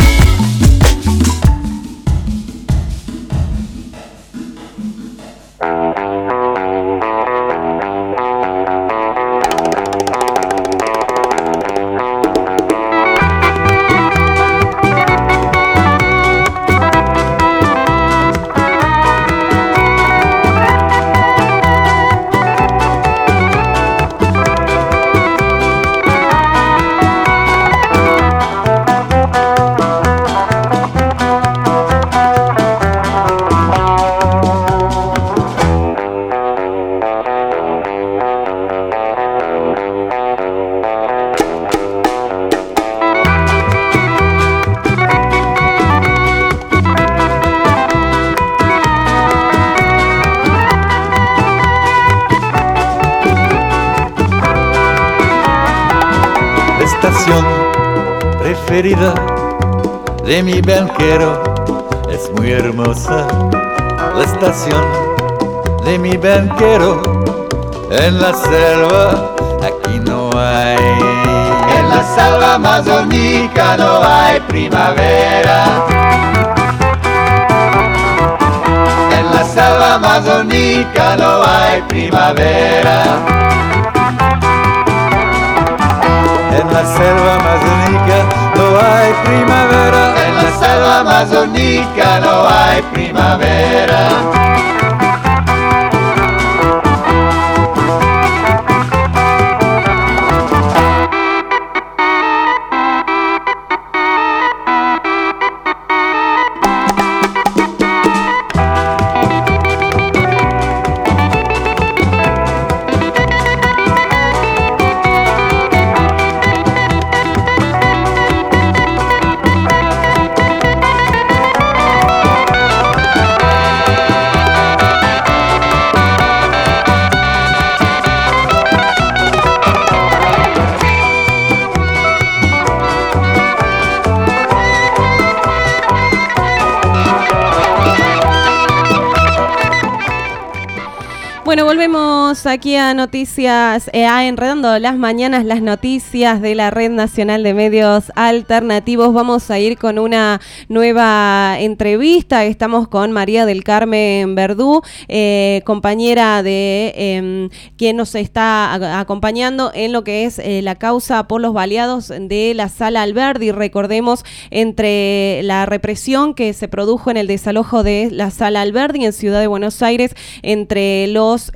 Preferida de mi banquero es muy hermosa. La estación de mi banquero en la selva aquí no hay. En la selva amazónica no hay primavera. En la selva amazónica no hay primavera. En la selva amazónica no hay primavera. selva amazónica no hay primavera. Bueno, volvemos aquí a Noticias, a Enredando las Mañanas, las noticias de la Red Nacional de Medios Alternativos. Vamos a ir con una nueva entrevista. Estamos con María del Carmen Verdú, compañera de quien nos está acompañando en lo que es la causa por los baleados de la Sala Alberdi. Recordemos, entre la represión que se produjo en el desalojo de la Sala Alberdi en Ciudad de Buenos Aires, entre los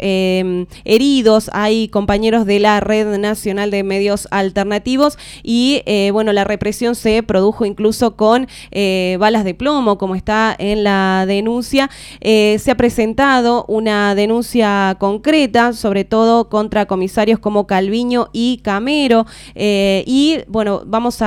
heridos hay compañeros de la Red Nacional de Medios Alternativos y bueno, la represión se produjo incluso con balas de plomo, como está en la denuncia. Se ha presentado una denuncia concreta, sobre todo contra comisarios como Calviño y Camero, y bueno,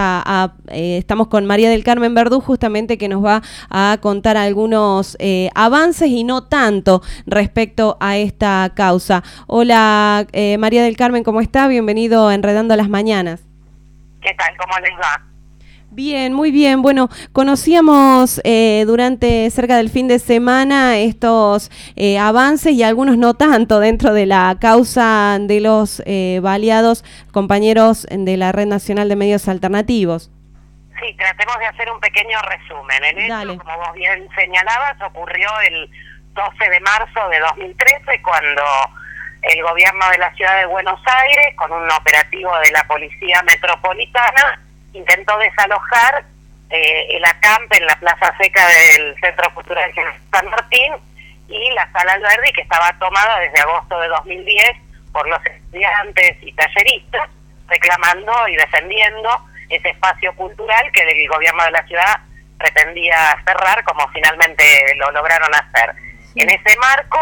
estamos con María del Carmen Verdú, justamente, que nos va a contar algunos avances y no tanto respecto a esta causa. Hola, María del Carmen, ¿cómo está? Bienvenido a Enredando las Mañanas. ¿Qué tal? ¿Cómo les va? Bien, muy bien. Bueno, conocíamos durante cerca del fin de semana estos avances y algunos no tanto dentro de la causa de los baleados compañeros de la Red Nacional de Medios Alternativos. Sí, tratemos de hacer un pequeño resumen. El hecho, como vos bien señalabas, ocurrió el 12 de marzo de 2013, cuando el gobierno de la ciudad de Buenos Aires, con un operativo de la Policía Metropolitana, intentó desalojar el acampe en la Plaza Seca del Centro Cultural San Martín y la Sala Alberdi, que estaba tomada desde agosto de 2010 por los estudiantes y talleristas, reclamando y defendiendo ese espacio cultural que el gobierno de la ciudad pretendía cerrar, como finalmente lo lograron hacer. En ese marco,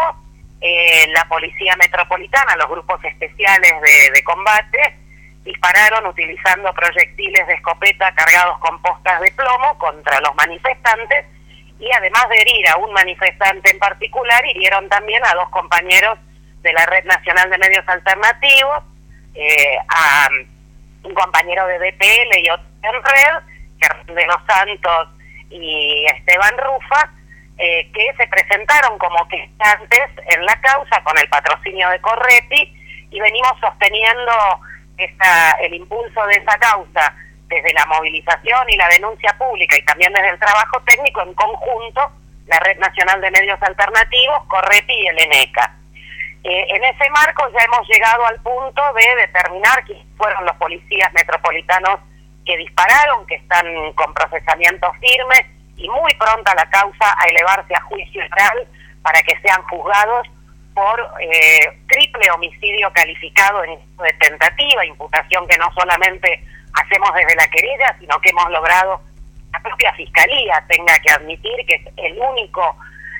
la Policía Metropolitana, los grupos especiales de combate, dispararon utilizando proyectiles de escopeta cargados con postas de plomo contra los manifestantes, y además de herir a un manifestante en particular, hirieron también a dos compañeros de la Red Nacional de Medios Alternativos, a un compañero de DPL y otro en Red, Germán de los Santos y Esteban Rufa, que se presentaron como quejantes en la causa con el patrocinio de Correpi, y venimos sosteniendo el impulso de esa causa desde la movilización y la denuncia pública, y también desde el trabajo técnico en conjunto, la Red Nacional de Medios Alternativos, Correpi y el ENECA. En ese marco ya hemos llegado al punto de determinar quiénes fueron los policías metropolitanos que dispararon, que están con procesamiento firme, y muy pronta la causa a elevarse a juicio oral para que sean juzgados por triple homicidio calificado de tentativa, imputación que no solamente hacemos desde la querella, sino que hemos logrado la propia Fiscalía tenga que admitir que es el único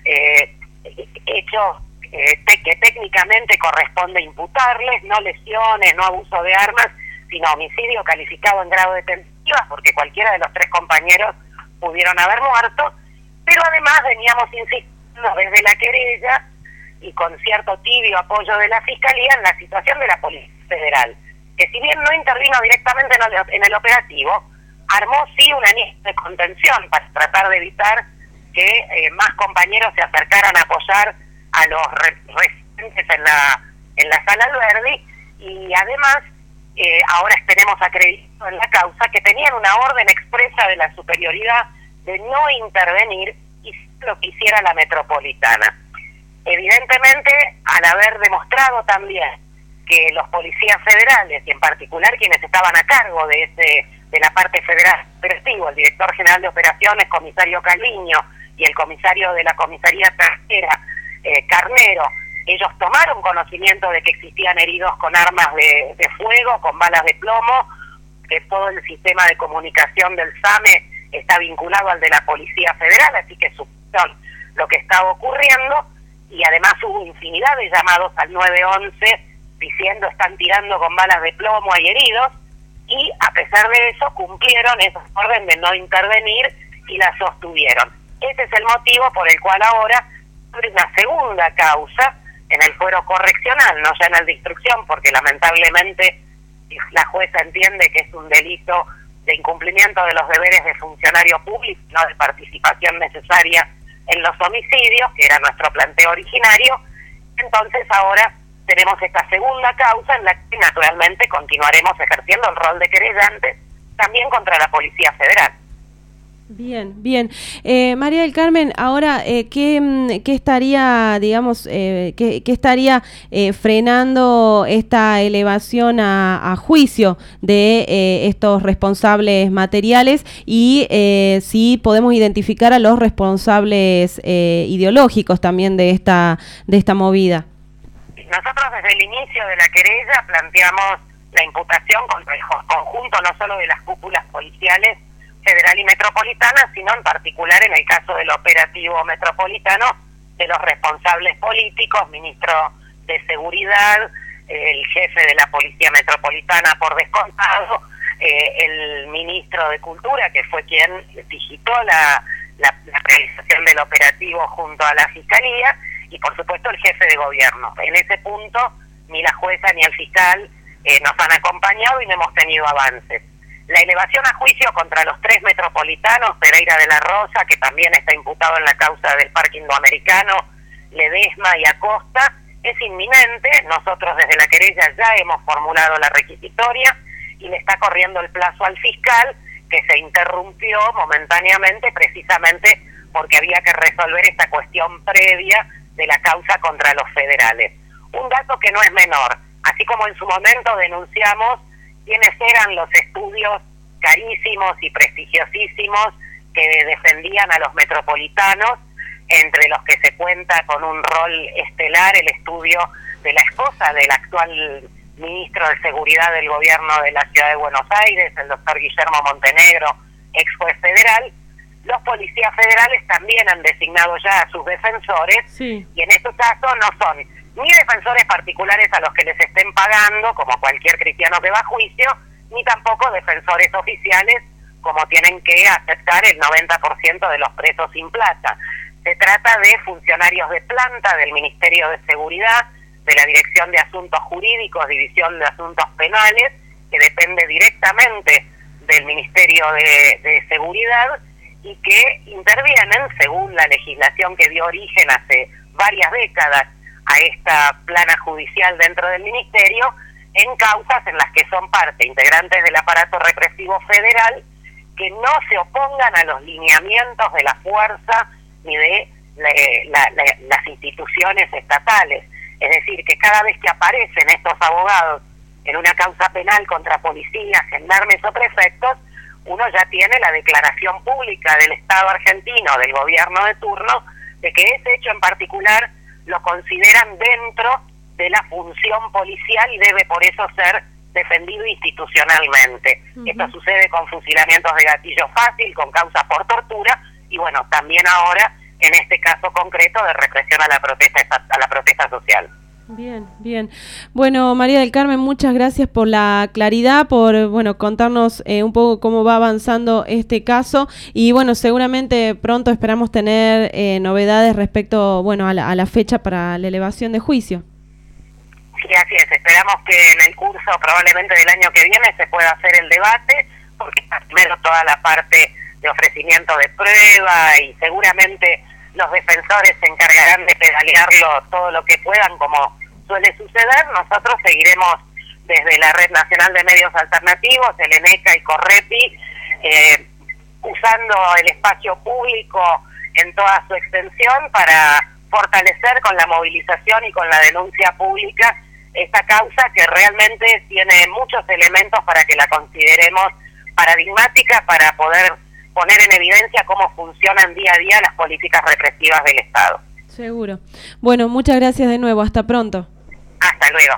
hecho que técnicamente corresponde imputarles, no lesiones, no abuso de armas, sino homicidio calificado en grado de tentativa, porque cualquiera de los tres compañeros pudieron haber muerto. Pero además veníamos insistiendo desde la querella y con cierto tibio apoyo de la Fiscalía en la situación de la Policía Federal, que si bien no intervino directamente en el operativo, armó sí una línea de contención para tratar de evitar que más compañeros se acercaran a apoyar a los residentes en la Sala Alberdi, y además ahora tenemos acreditado en la causa que tenían una orden expresa de la superioridad de no intervenir y lo que hiciera la Metropolitana. Evidentemente, al haber demostrado también que los policías federales, y en particular quienes estaban a cargo de ese de la parte federal operativo, el director general de operaciones, comisario Calviño, y el comisario de la comisaría tercera, Carnero, ellos tomaron conocimiento de que existían heridos con armas de fuego, con balas de plomo, que todo el sistema de comunicación del SAME está vinculado al de la Policía Federal, así que supieron lo que estaba ocurriendo, y además hubo infinidad de llamados al 911 diciendo están tirando con balas de plomo, hay heridos, y a pesar de eso cumplieron esa orden de no intervenir y la sostuvieron. Ese es el motivo por el cual ahora abre una segunda causa en el fuero correccional, no ya en el de instrucción, porque lamentablemente la jueza entiende que es un delito de incumplimiento de los deberes de funcionario público, no de participación necesaria en los homicidios, que era nuestro planteo originario. Entonces ahora tenemos esta segunda causa en la que naturalmente continuaremos ejerciendo el rol de querellantes también contra la Policía Federal. Bien, bien. María del Carmen, ahora, ¿qué estaría, digamos, qué estaría frenando esta elevación a juicio de estos responsables materiales y si podemos identificar a los responsables ideológicos también de esta movida? Nosotros desde el inicio de la querella planteamos la imputación contra el conjunto no solo de las cúpulas policiales federal y metropolitana, sino en particular en el caso del operativo metropolitano de los responsables políticos, ministro de Seguridad, el jefe de la Policía Metropolitana por descontado, el ministro de Cultura, que fue quien digitó la realización del operativo junto a la Fiscalía, y por supuesto el jefe de gobierno. En ese punto ni la jueza ni el fiscal nos han acompañado y no hemos tenido avances. La elevación a juicio contra los 3 metropolitanos, Pereira de la Rosa, que también está imputado en la causa del Parque Indoamericano, Ledesma y Acosta, es inminente. Nosotros desde la querella ya hemos formulado la requisitoria y le está corriendo el plazo al fiscal, que se interrumpió momentáneamente precisamente porque había que resolver esta cuestión previa de la causa contra los federales. Un dato que no es menor, así como en su momento denunciamos quiénes eran los estudios carísimos y prestigiosísimos que defendían a los metropolitanos, entre los que se cuenta con un rol estelar el estudio de la esposa del actual ministro de Seguridad del gobierno de la Ciudad de Buenos Aires, el doctor Guillermo Montenegro, ex juez federal. Los policías federales también han designado ya a sus defensores, sí, y en estos casos no son ni defensores particulares a los que les estén pagando, como cualquier cristiano que va a juicio, ni tampoco defensores oficiales, como tienen que aceptar el 90% de los presos sin plata. Se trata de funcionarios de planta del Ministerio de Seguridad, de la Dirección de Asuntos Jurídicos, División de Asuntos Penales, que depende directamente del Ministerio de Seguridad, y que intervienen, según la legislación que dio origen hace varias décadas a esta plana judicial dentro del Ministerio, en causas en las que son parte integrantes del aparato represivo federal, que no se opongan a los lineamientos de la fuerza ni de las instituciones estatales. Es decir, que cada vez que aparecen estos abogados en una causa penal contra policías, gendarmes o prefectos, uno ya tiene la declaración pública del Estado argentino, del gobierno de turno, de que ese hecho en particular lo consideran dentro de la función policial y debe por eso ser defendido institucionalmente. Esto sucede con fusilamientos de gatillo fácil, con causas por tortura, y bueno, también ahora en este caso concreto de represión a la protesta social. Bien, bien. Bueno, María del Carmen, muchas gracias por la claridad, por contarnos un poco cómo va avanzando este caso, y bueno, seguramente pronto esperamos tener novedades respecto a la fecha para la elevación de juicio. Sí, así es. Esperamos que en el curso probablemente del año que viene se pueda hacer el debate, porque primero toda la parte de ofrecimiento de prueba, y seguramente los defensores se encargarán de pedalearlo todo lo que puedan, como suele suceder. Nosotros seguiremos desde la Red Nacional de Medios Alternativos, el ENECA y Correpi, usando el espacio público en toda su extensión para fortalecer con la movilización y con la denuncia pública esta causa, que realmente tiene muchos elementos para que la consideremos paradigmática para poder poner en evidencia cómo funcionan día a día las políticas represivas del Estado. Seguro. Bueno, muchas gracias de nuevo. Hasta pronto. Hasta luego.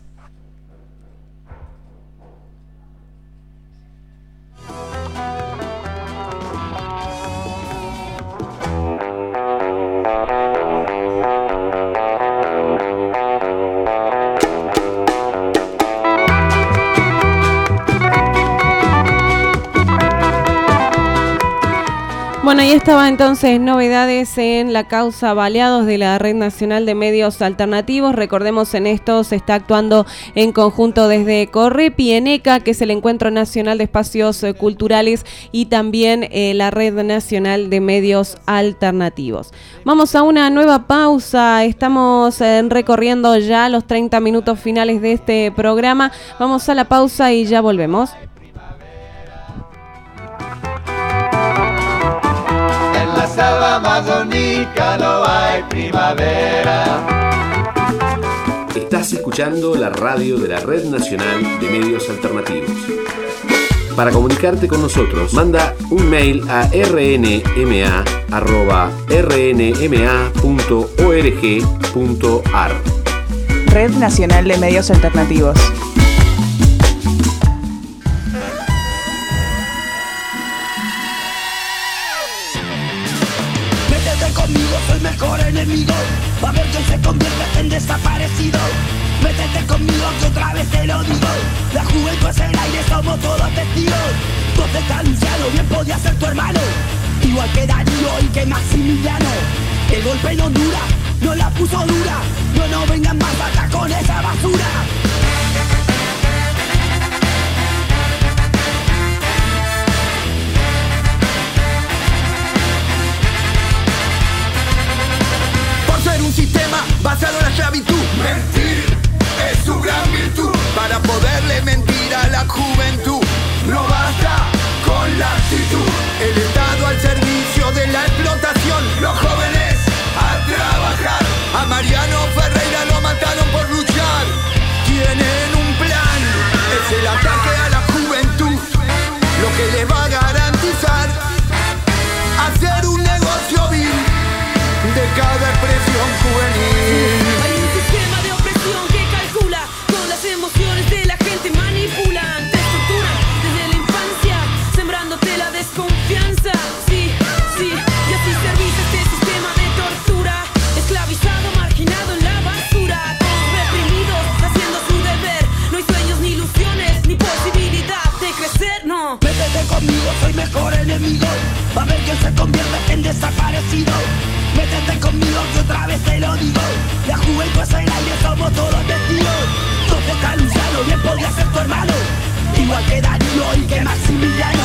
Bueno, ahí estaba entonces novedades en la causa baleados de la Red Nacional de Medios Alternativos. Recordemos, en esto se está actuando en conjunto desde Correpi, ENECA, que es el Encuentro Nacional de Espacios Culturales, y también la Red Nacional de Medios Alternativos. Vamos a una nueva pausa. Estamos recorriendo ya los 30 minutos finales de este programa. Vamos a la pausa y ya volvemos. En la selva amazónica no hay primavera. Estás escuchando la radio de la Red Nacional de Medios Alternativos. Para comunicarte con nosotros, manda un mail a rnma@rnma.org.ar. Red Nacional de Medios Alternativos. Conmigo soy mejor enemigo, va a ver que se convierte en desaparecido. Métete conmigo que otra vez te lo digo, la juventud es el aire, somos todos testigos. ¿Dónde está Luciano? Bien podía ser tu hermano, igual que Darío y que Maximiliano. El golpe no dura, no la puso dura, no vengan más acá con esa basura. Un sistema basado en la esclavitud. Mentir es su gran virtud. Para poderle mentir a la juventud, no basta con la actitud. El Estado al servicio de la explotación. Los jóvenes a trabajar. A Mariano Ferreira lo mataron por luchar. Tienen un plan, es el ataque a la juventud, lo que les va a garantizar hacer un negocio vil de cada expresión juvenil. Hay un sistema de opresión que calcula con las emociones de la gente, manipulan, te estructuran desde la infancia, sembrándote la desconfianza. Sí, y así servís este sistema de tortura, esclavizado, marginado en la basura, todos reprimidos, haciendo su deber. No hay sueños ni ilusiones, ni posibilidad de crecer, no. Métete conmigo, soy mejor enemigo, va a ver que se convierte en desaparecido. Métete conmigo que otra vez te lo digo, la juventud es el aire, somos todos testigos. ¿Dónde está Luciano? Bien podía ser tu hermano, igual que Darío y que Maximiliano.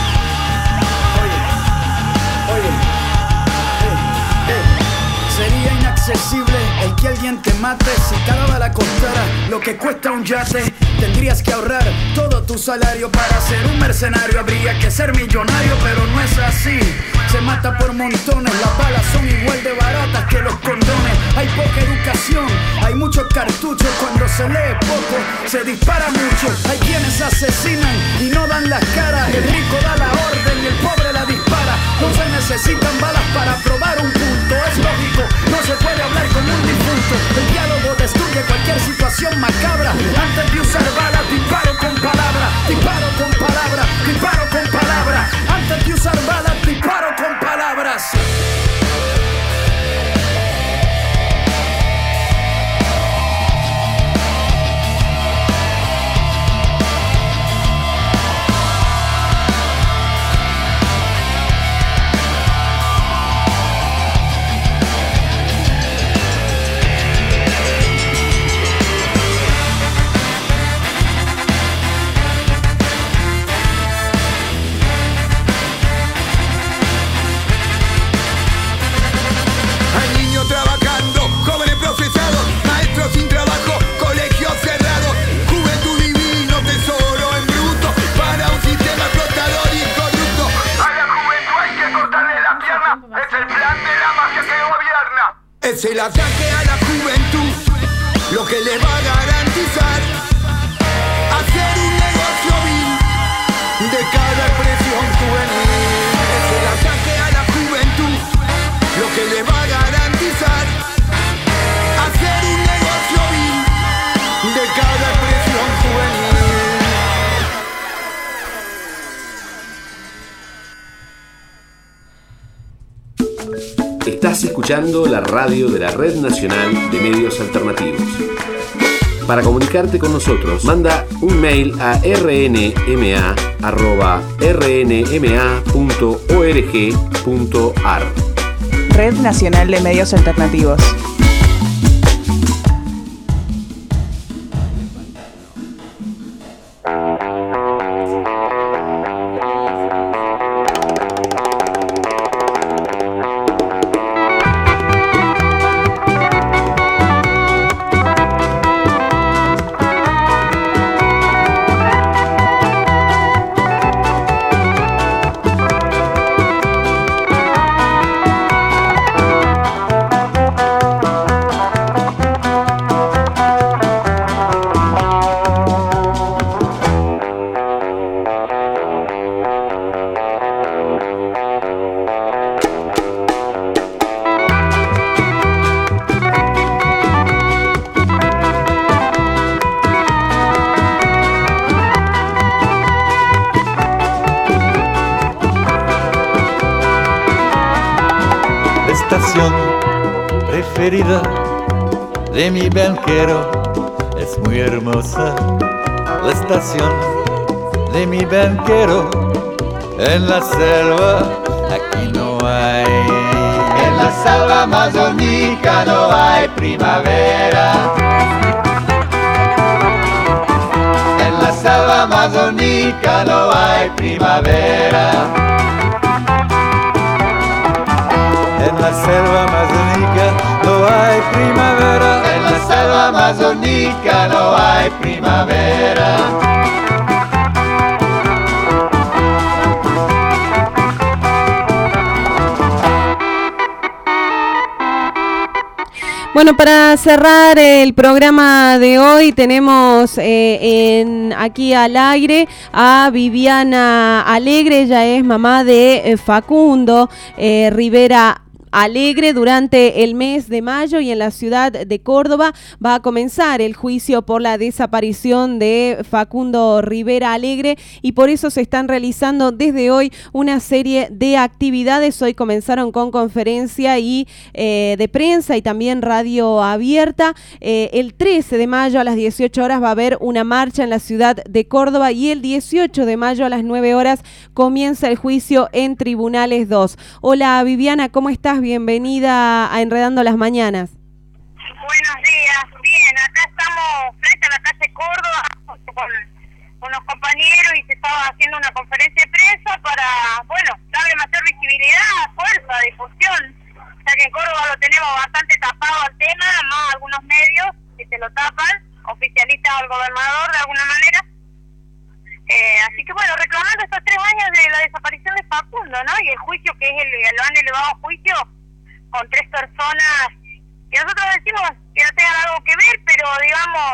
Sería inaccesible el que alguien te mate. Si cada bala costara lo que cuesta un yate, tendrías que ahorrar todo tu salario para ser un mercenario. Habría que ser millonario, pero no es así. Se mata por montones, las balas son igual de baratas que los condones. Hay poca educación, hay muchos cartuchos. Cuando se lee poco, se dispara mucho. Hay quienes asesinan y no dan las caras. El rico da la orden y el pobre la dispara. No se necesitan balas para probar un punto. Es lógico, no se puede hablar con un difunto. El diálogo destruye cualquier situación macabra. Antes de usar balas, disparo con palabra. Disparo con palabra, disparo con palabra. Antes de usar balas, disparo con palabras. Es el ataque a la juventud, lo que le va a garantizar hacer un negocio vil de cada expresión juvenil. Es el ataque a la juventud lo que le va a garantizar hacer un negocio vil de cada expresión juvenil. Estás escuchando la radio de la Red Nacional de Medios Alternativos. Para comunicarte con nosotros, manda un mail a rnma@rnma.org.ar. Red Nacional de Medios Alternativos. Preferida de mi banquero es muy hermosa. La estación de mi banquero en la selva aquí no hay. En la selva amazónica no hay primavera. En la selva amazónica no hay primavera. En la selva amazónica no hay primavera. En la selva amazónica no hay primavera. Bueno, para cerrar el programa de hoy tenemos aquí al aire a Viviana Alegre. Ella es mamá de Facundo Rivera Alegre. Durante el mes de mayo y en la ciudad de Córdoba va a comenzar el juicio por la desaparición de Facundo Rivera Alegre y por eso se están realizando desde hoy una serie de actividades. Hoy comenzaron con conferencia y de prensa y también radio abierta. El 13 de mayo a las 18 horas va a haber una marcha en la ciudad de Córdoba y el 18 de mayo a las 9 horas comienza el juicio en Tribunales 2. Hola Viviana, ¿cómo estás? Bienvenida a Enredando las Mañanas. Buenos días, bien, acá estamos frente a la calle Córdoba junto con unos compañeros y se estaba haciendo una conferencia de prensa para, bueno, darle mayor visibilidad, fuerza, difusión, ya que en Córdoba lo tenemos bastante tapado al tema, más algunos medios que se lo tapan, oficialistas al gobernador de alguna manera. Así que bueno, reclamando estos 3 años de la desaparición de Facundo, ¿no? Y el juicio que es lo han elevado a juicio con 3 personas que nosotros decimos que no tengan algo que ver, pero digamos,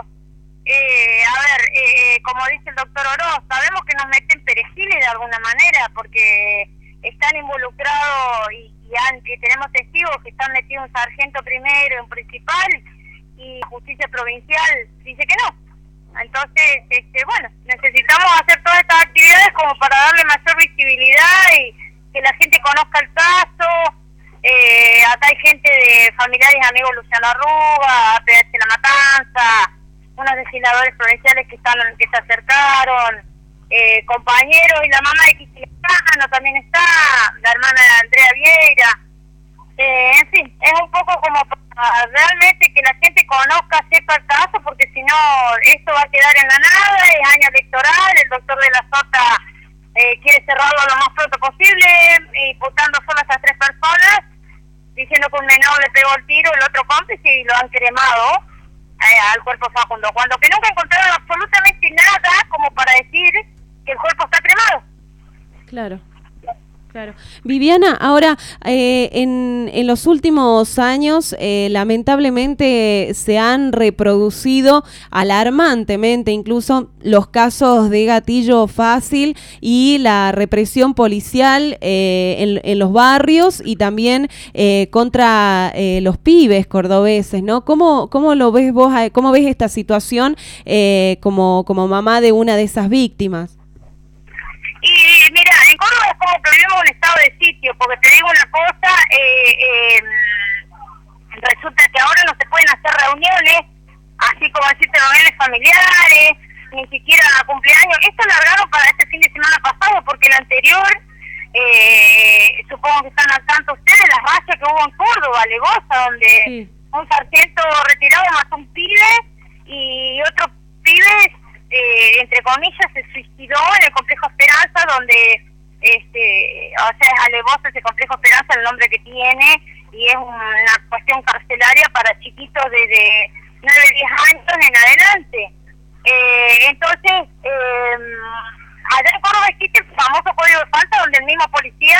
como dice el doctor Oroz, sabemos que nos meten perejiles de alguna manera porque están involucrados y que tenemos testigos que están metidos un sargento primero y un principal y la justicia provincial dice que no. Entonces, bueno, necesitamos hacer todas estas actividades como para darle mayor visibilidad y que la gente conozca el caso. Acá hay gente de familiares y amigos Luciano Arruga, APH La Matanza, unos legisladores provinciales que se acercaron, compañeros y la mamá de Quisiliano también está, la hermana de Andrea Vieira. En fin, es un poco como para realmente que la gente conozca, sepa el caso, porque si no, esto va a quedar en la nada, es año electoral, el doctor de la Sota quiere cerrarlo lo más pronto posible, imputando solo a esas 3 personas, diciendo que un menor le pegó el tiro, el otro cómplice, y lo han cremado al cuerpo Facundo, cuando que nunca encontraron absolutamente nada como para decir que el cuerpo está cremado. Claro. Claro. Viviana, ahora en los últimos años lamentablemente se han reproducido alarmantemente incluso los casos de gatillo fácil y la represión policial en los barrios y también contra los pibes cordobeses, ¿no? ¿Cómo lo ves vos? ¿Cómo ves esta situación como mamá de una de esas víctimas? Y mira, en Córdoba es como que vivimos un estado de sitio, porque te digo una cosa, resulta que ahora no se pueden hacer reuniones, así como decirte reuniones familiares, ni siquiera cumpleaños. Esto lo largaron para este fin de semana pasado, porque el anterior, supongo que están al tanto ustedes, las rachas que hubo en Córdoba, Alegosa, donde un sargento retirado mató a un pibe y otro pibe, entre comillas, se suicidó en el complejo Esperanza, donde o sea, es alevoso ese complejo Esperanza, el nombre que tiene, y es una cuestión carcelaria para chiquitos desde 9, 10 años en adelante. Entonces, allá en Córdoba existe el famoso código de falta, donde el mismo policía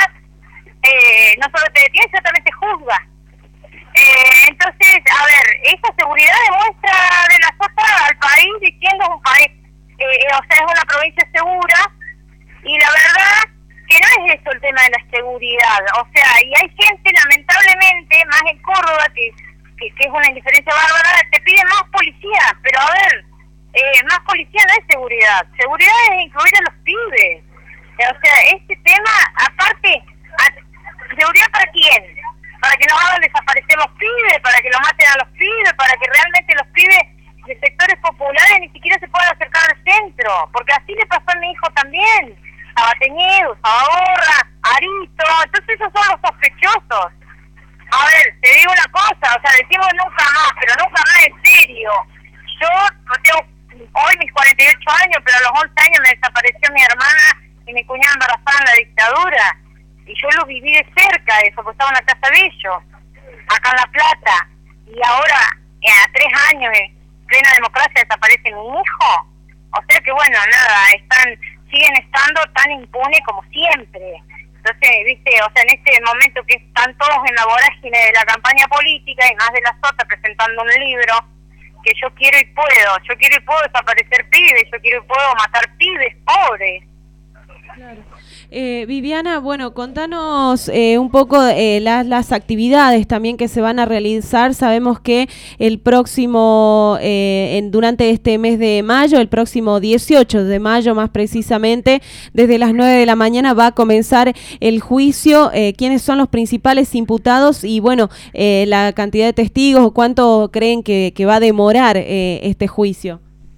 no solo te detiene, sino también te juzga. Entonces, a ver, esa seguridad demuestra de la Sota al país diciendo un país, o sea, es una provincia segura, y la verdad que no es eso el tema de la seguridad, o sea, y hay gente lamentablemente, más en Córdoba, que es una indiferencia bárbara, te piden más policía, pero a ver, más policía no es seguridad es incluir a los pibes, o sea, este tema, aparte, ¿seguridad para quién? Para que no hagan desaparecer los pibes, para que lo maten a los pibes, para que realmente los pibes de sectores populares ni siquiera se puedan acercar al centro, porque así le pasó a mi hijo también, a Bateñedo, a Bahorra, a Arito, entonces esos son los sospechosos. A ver, te digo una cosa, o sea, decimos nunca más, pero nunca más en serio. Yo no tengo hoy mis 48 años, pero a los 11 años me desapareció mi hermana y mi cuñada embarazada en la dictadura. Y yo lo viví de cerca, eso, porque estaba en la Casa de ellos, acá en La Plata. Y ahora, a 3 años, en plena democracia, desaparece mi hijo. O sea que, bueno, nada, siguen estando tan impunes como siempre. Entonces, viste, o sea, en este momento que están todos en la vorágine de la campaña política y más de la Sota presentando un libro, que yo quiero y puedo desaparecer pibes, yo quiero y puedo matar pibes pobres. Claro. Viviana, bueno, contanos un poco las actividades también que se van a realizar. Sabemos que el próximo, durante este mes de mayo, el próximo 18 de mayo más precisamente, desde las 9 de la mañana va a comenzar el juicio. ¿Quiénes son los principales imputados? Y bueno, la cantidad de testigos, o cuánto creen que va a demorar este juicio.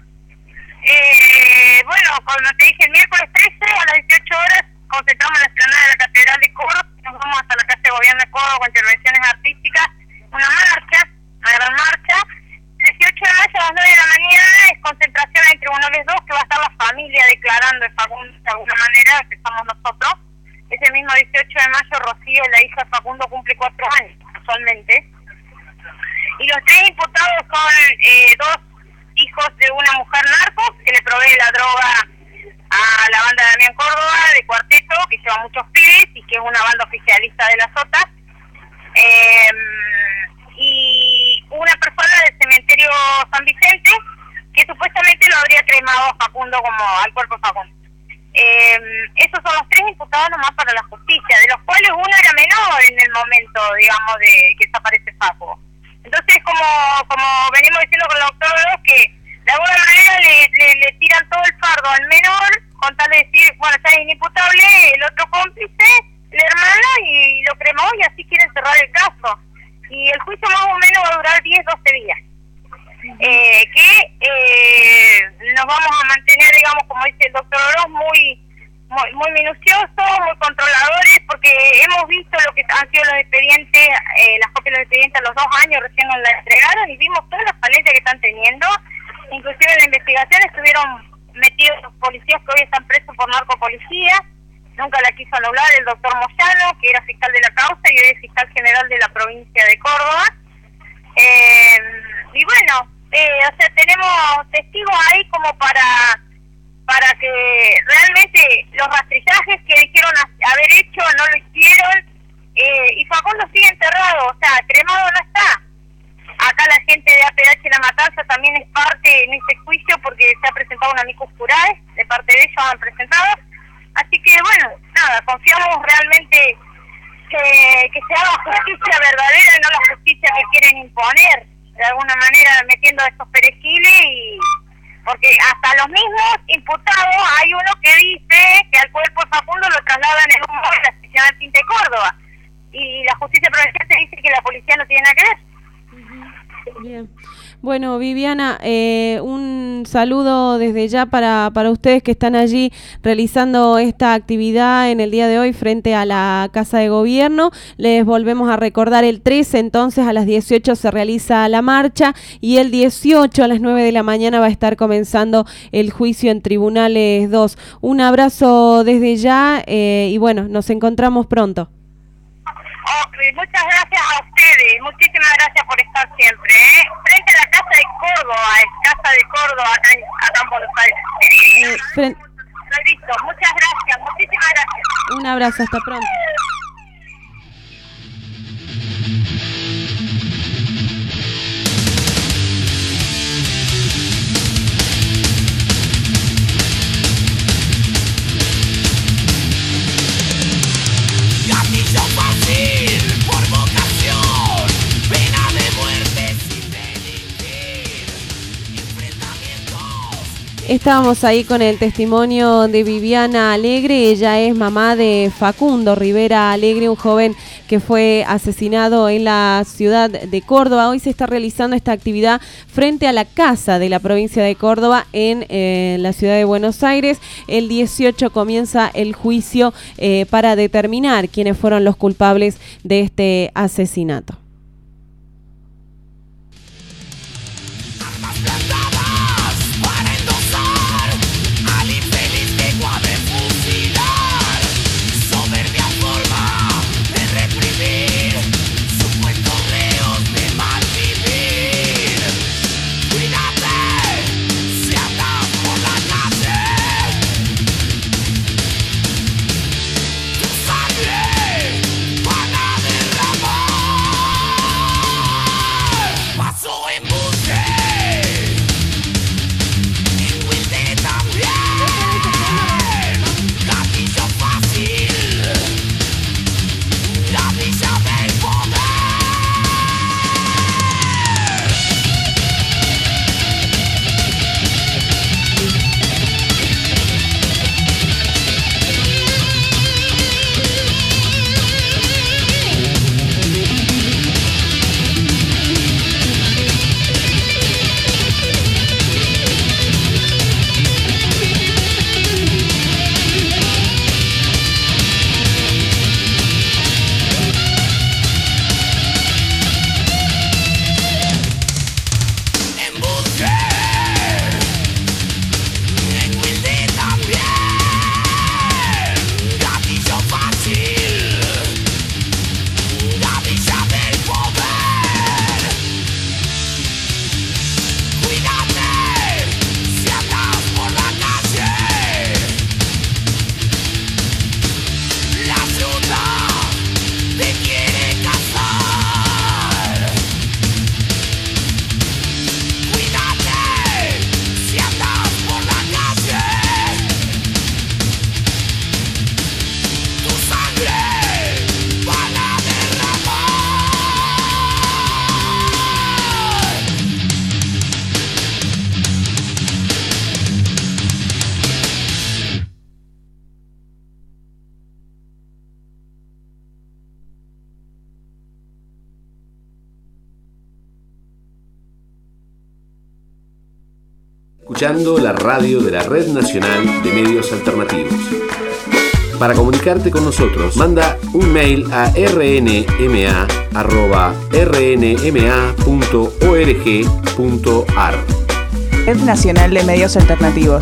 Bueno, como te dije, el miércoles 13 a las 18 horas concentramos en la explanada de la Catedral de Córdoba, nos vamos hasta la Casa de Gobierno de Córdoba con intervenciones artísticas, una gran marcha. El 18 de mayo a las 9 de la mañana es concentración en Tribunales 2, que va a estar la familia declarando de Facundo de alguna manera, que estamos nosotros. Ese mismo 18 de mayo Rocío, la hija de Facundo, cumple 4 años casualmente. Y los 3 imputados son 2 hijos de una mujer narco que le provee la droga a la banda de Damián Córdoba de Cuarteto, que lleva muchos pibes y que es una banda oficialista de la Sota, y una persona del cementerio San Vicente que supuestamente lo habría cremado a Facundo, como al cuerpo de Facundo. Esos son los 3 imputados nomás para la justicia, de los cuales uno era menor en el momento, digamos, de que desaparece Facu. Entonces, como venimos diciendo con el doctor Oroz, que de alguna manera le tiran todo el fardo al menor, con tal de decir, bueno, está inimputable, el otro cómplice, la hermana, y lo cremó, y así quieren cerrar el caso. Y el juicio más o menos va a durar 10, 12 días. Nos vamos a mantener, digamos, como dice el doctor Oroz, muy minuciosos, muy controladores, porque hemos visto lo que han sido los expedientes, las copias de los expedientes a los 2 años, recién nos la entregaron, y vimos todas las falencias que están teniendo. Inclusive en la investigación estuvieron metidos los policías que hoy están presos por narcopolicía. Nunca la quiso anular el doctor Moyano, que era fiscal de la causa y hoy es fiscal general de la provincia de Córdoba. Y bueno, o sea, tenemos testigos ahí como para que realmente los rastrillajes que dijeron haber hecho no este juicio porque se ha presentado un amicus curiae, de parte de ellos han presentado, así que bueno, nada, confiamos realmente que se haga justicia verdadera y no la justicia que quieren imponer, de alguna manera metiendo estos perejiles, y porque hasta los mismos imputados hay uno que dice que al cuerpo de Facundo lo trasladan en un móvil a la seccional Tinte Córdoba, y la justicia provincial te dice que la policía no tiene nada que ver. Bien. Bueno, Viviana, un saludo desde ya para ustedes que están allí realizando esta actividad en el día de hoy frente a la Casa de Gobierno. Les volvemos a recordar, el 13 entonces a las 18 se realiza la marcha y el 18 a las 9 de la mañana va a estar comenzando el juicio en Tribunales 2. Un abrazo desde ya y bueno, nos encontramos pronto. Muchas gracias a ustedes, muchísimas gracias por estar siempre, frente a la Casa de Córdoba, acá en Buenos Aires. Listo, muchas gracias, muchísimas gracias. Un abrazo, hasta pronto. Gatillo fácil por vocación, pena de muerte sin delinquir, enfrentamientos. Estábamos ahí con el testimonio de Viviana Alegre. Ella es mamá de Facundo Rivera Alegre, un joven que fue asesinado en la ciudad de Córdoba. Hoy se está realizando esta actividad frente a la Casa de la provincia de Córdoba en la ciudad de Buenos Aires. El 18 comienza el juicio para determinar quiénes fueron los culpables de este asesinato. Escuchando la radio de la Red Nacional de Medios Alternativos. Para comunicarte con nosotros, manda un mail a rnma@rnma.org.ar. Red Nacional de Medios Alternativos.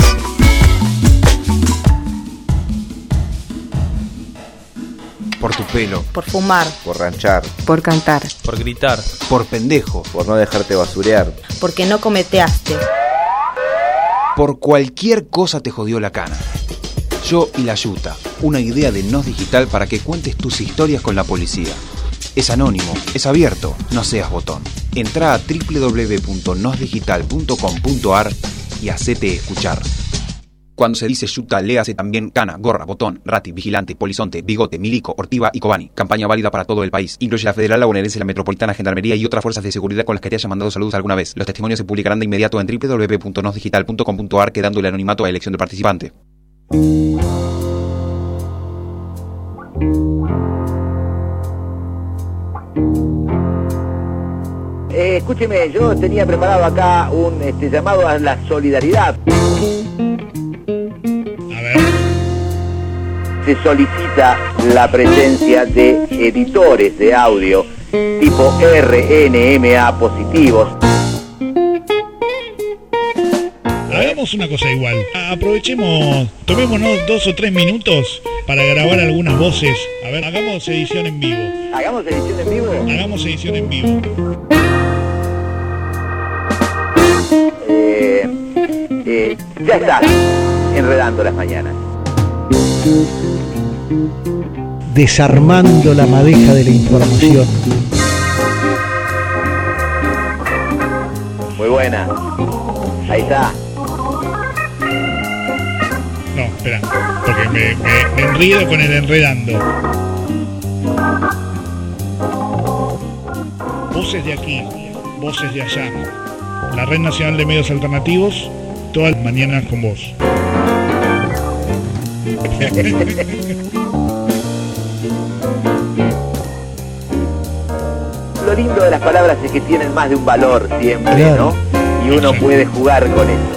Por tu pelo. Por fumar. Por ranchar. Por cantar. Por gritar. Por pendejo. Por no dejarte basurear. Porque no cometeaste. Por cualquier cosa te jodió la cana. Yo y la Yuta, una idea de Nos Digital para que cuentes tus historias con la policía. Es anónimo, es abierto, no seas botón. Entrá a www.nosdigital.com.ar y hacete escuchar. Cuando se dice yuta, léase también cana, gorra, botón, rati, vigilante, polizonte, bigote, milico, ortiva y cobani. Campaña válida para todo el país. Incluye la federal, la bonaerense, la metropolitana, gendarmería y otras fuerzas de seguridad con las que te hayan mandado saludos alguna vez. Los testimonios se publicarán de inmediato en www.nosdigital.com.ar, quedando el anonimato a elección del participante. Escúcheme, yo tenía preparado acá un llamado a la solidaridad. Se solicita la presencia de editores de audio tipo RNMA positivos. Hagamos una cosa igual. Aprovechemos, tomémonos 2 o 3 minutos para grabar algunas voces. A ver, hagamos edición en vivo. ¿Hagamos edición en vivo? Hagamos edición en vivo. Ya está, enredando las mañanas. Desarmando la madeja de la información. Muy buena. Ahí está. No, espera, porque me enredo con el enredando. Voces de aquí, voces de allá. La Red Nacional de Medios Alternativos, todas las mañanas con vos. Lo lindo de las palabras es que tienen más de un valor siempre, claro, ¿no? Y uno puede jugar con eso.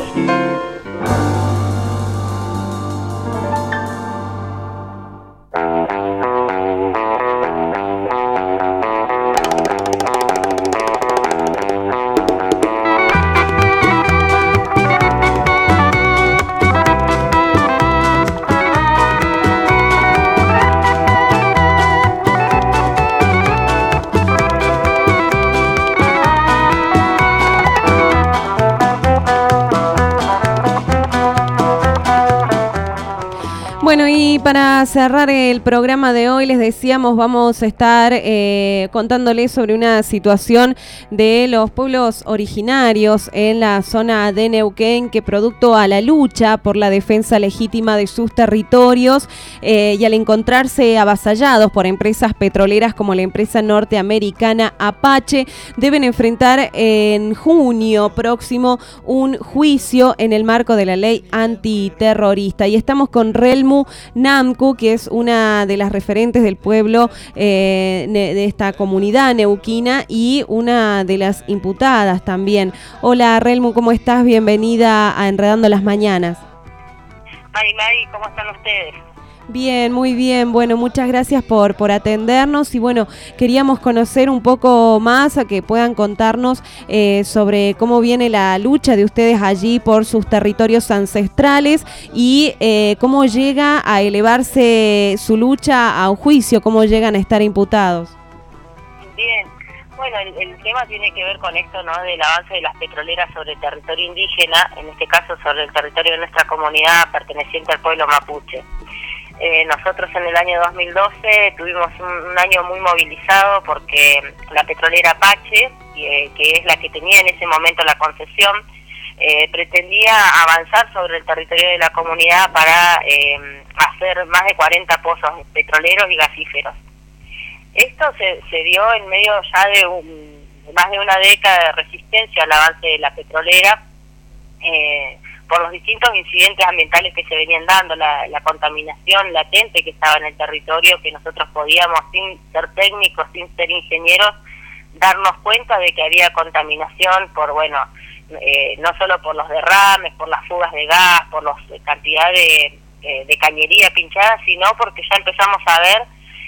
Bueno, y para cerrar el programa de hoy, les decíamos, vamos a estar contándoles sobre una situación de los pueblos originarios en la zona de Neuquén, que producto a la lucha por la defensa legítima de sus territorios y al encontrarse avasallados por empresas petroleras como la empresa norteamericana Apache, deben enfrentar en junio próximo un juicio en el marco de la ley antiterrorista. Y estamos con Relmu Namcu, que es una de las referentes del pueblo de esta comunidad neuquina y una de las imputadas también. Hola Relmu, ¿cómo estás? Bienvenida a Enredando las Mañanas. Mari, ¿cómo están ustedes? Bien, muy bien. Bueno, muchas gracias por atendernos y bueno, queríamos conocer un poco más, a que puedan contarnos sobre cómo viene la lucha de ustedes allí por sus territorios ancestrales y cómo llega a elevarse su lucha a un juicio, cómo llegan a estar imputados. Bien, bueno, el tema tiene que ver con esto, ¿no? Del avance de las petroleras sobre el territorio indígena, en este caso sobre el territorio de nuestra comunidad perteneciente al pueblo mapuche. Nosotros en el año 2012 tuvimos un año muy movilizado porque la petrolera Apache, que es la que tenía en ese momento la concesión, pretendía avanzar sobre el territorio de la comunidad para hacer más de 40 pozos petroleros y gasíferos. Esto se dio en medio ya de más de una década de resistencia al avance de la petrolera, por los distintos incidentes ambientales que se venían dando, la contaminación latente que estaba en el territorio, que nosotros podíamos, sin ser técnicos, sin ser ingenieros, darnos cuenta de que había contaminación por, no solo por los derrames, por las fugas de gas, por la cantidad de cañería pinchada, sino porque ya empezamos a ver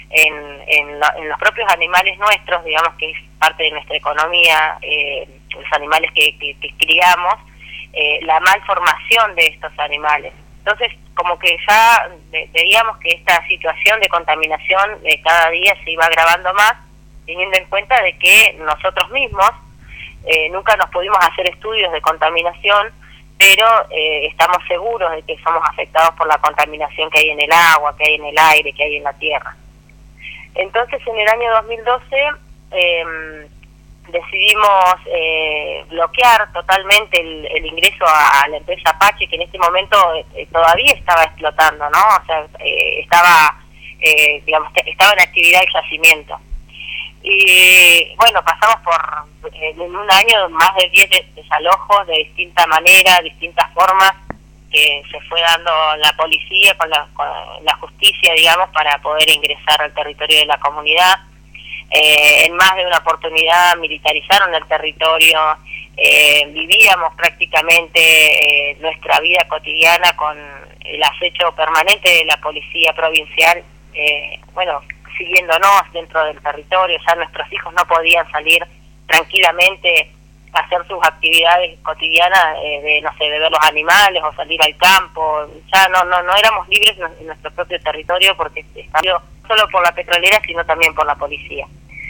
en los propios animales nuestros, digamos que es parte de nuestra economía, los animales que criamos, la malformación de estos animales. Entonces, como que ya veíamos que esta situación de contaminación cada día se iba agravando más, teniendo en cuenta de que nosotros mismos nunca nos pudimos hacer estudios de contaminación, pero estamos seguros de que somos afectados por la contaminación que hay en el agua, que hay en el aire, que hay en la tierra. Entonces en el año 2012 decidimos bloquear totalmente el ingreso a la empresa Apache, que en este momento todavía estaba explotando, ¿no? O sea, estaba en actividad el yacimiento. Y bueno, pasamos por en un año más de 10 desalojos de distinta manera, distintas formas, que se fue dando la policía con la justicia, digamos, para poder ingresar al territorio de la comunidad. En más de una oportunidad militarizaron el territorio, vivíamos prácticamente nuestra vida cotidiana con el acecho permanente de la policía provincial, siguiéndonos dentro del territorio. Ya nuestros hijos no podían salir tranquilamente a hacer sus actividades cotidianas, de ver los animales o salir al campo. Ya no éramos libres en nuestro propio territorio, porque estábamos no solo por la petrolera, sino también por la policía.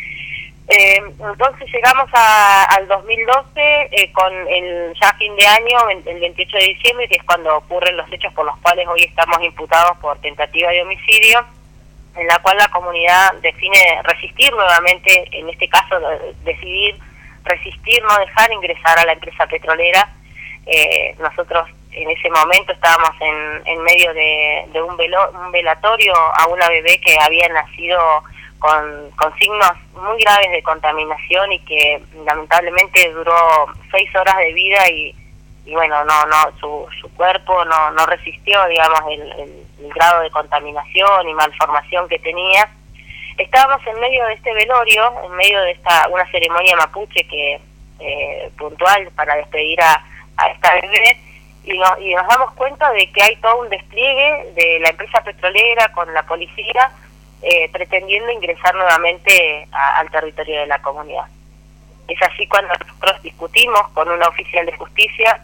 Entonces llegamos al 2012 con ya fin de año, el 28 de diciembre, que es cuando ocurren los hechos por los cuales hoy estamos imputados por tentativa de homicidio, en la cual la comunidad define resistir nuevamente, en este caso decidir resistir, no dejar ingresar a la empresa petrolera. Nosotros en ese momento estábamos en medio de un velatorio a una bebé que había nacido con signos muy graves de contaminación y que lamentablemente duró 6 horas de vida y bueno, su cuerpo no resistió, digamos, el grado de contaminación y malformación que tenía. Estábamos en medio de este velorio, en medio de una ceremonia mapuche que puntual para despedir a esta bebé, y nos damos cuenta de que hay todo un despliegue de la empresa petrolera con la policía pretendiendo ingresar nuevamente al territorio de la comunidad. Es así cuando nosotros discutimos con una oficial de justicia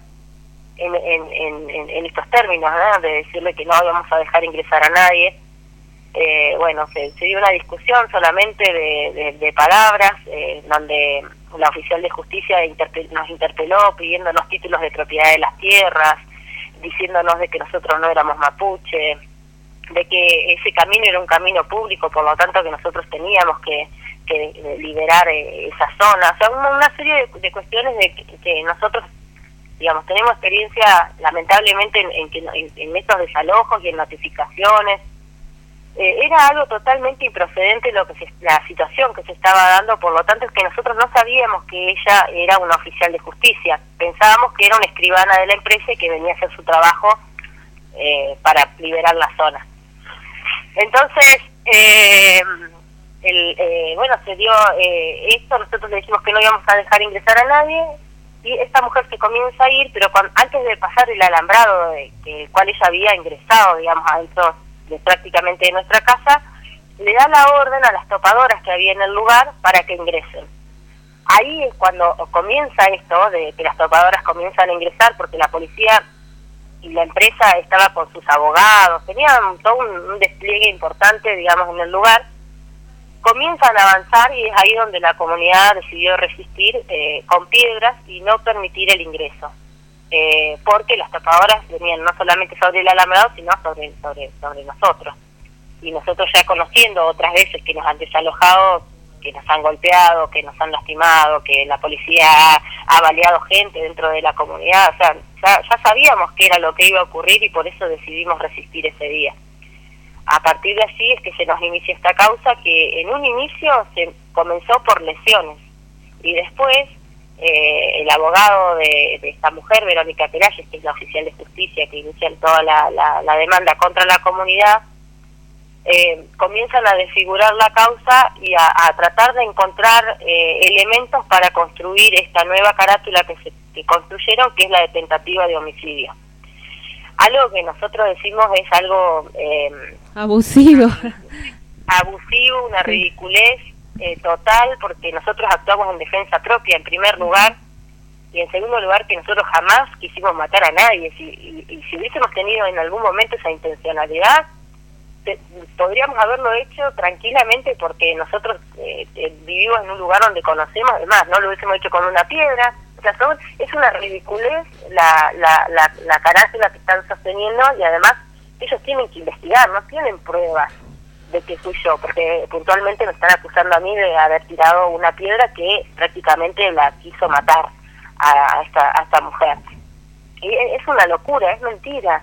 en estos términos, ¿no? De decirle que no íbamos a dejar ingresar a nadie. Se dio una discusión solamente de palabras, donde la oficial de justicia nos interpeló pidiéndonos títulos de propiedad de las tierras, diciéndonos de que nosotros no éramos mapuche, de que ese camino era un camino público, por lo tanto que nosotros teníamos que liberar esa zona. O sea, una serie de cuestiones de que nosotros, digamos, tenemos experiencia lamentablemente en estos desalojos y en notificaciones. Era algo totalmente improcedente la situación que se estaba dando, por lo tanto es que nosotros no sabíamos que ella era una oficial de justicia, pensábamos que era una escribana de la empresa y que venía a hacer su trabajo para liberar la zona. Entonces, se dio esto, nosotros le dijimos que no íbamos a dejar ingresar a nadie, y esta mujer se comienza a ir, pero antes de pasar el alambrado el cual ella había ingresado, digamos, adentro de prácticamente de nuestra casa, le da la orden a las topadoras que había en el lugar para que ingresen. Ahí es cuando comienza esto de que las topadoras comienzan a ingresar, porque la policía y la empresa estaba con sus abogados, tenían todo un despliegue importante, digamos, en el lugar. Comienzan a avanzar y es ahí donde la comunidad decidió resistir con piedras y no permitir el ingreso. Porque las topadoras venían no solamente sobre el alambrado, sino sobre nosotros. Y nosotros ya conociendo otras veces que nos han desalojado, que nos han golpeado, que nos han lastimado, que la policía ha baleado gente dentro de la comunidad, o sea, ya sabíamos qué era lo que iba a ocurrir y por eso decidimos resistir ese día. A partir de allí es que se nos inicia esta causa, que en un inicio se comenzó por lesiones y después el abogado de esta mujer, Verónica Peralles, que es la oficial de justicia que inicia toda la demanda contra la comunidad, comienzan a desfigurar la causa y a tratar de encontrar elementos para construir esta nueva carátula que construyeron, que es la de tentativa de homicidio. Algo que nosotros decimos es algo abusivo, una ridiculez total, porque nosotros actuamos en defensa propia en primer lugar, y en segundo lugar que nosotros jamás quisimos matar a nadie. Y si hubiésemos tenido en algún momento esa intencionalidad, podríamos haberlo hecho tranquilamente, porque nosotros vivimos en un lugar donde conocemos, además no lo hubiésemos hecho con una piedra. O sea, es una ridiculez la carátula que están sosteniendo, y además ellos tienen que investigar, no tienen pruebas de que fui yo, porque puntualmente me están acusando a mí de haber tirado una piedra que prácticamente la quiso matar a esta mujer. Y es una locura, es mentira.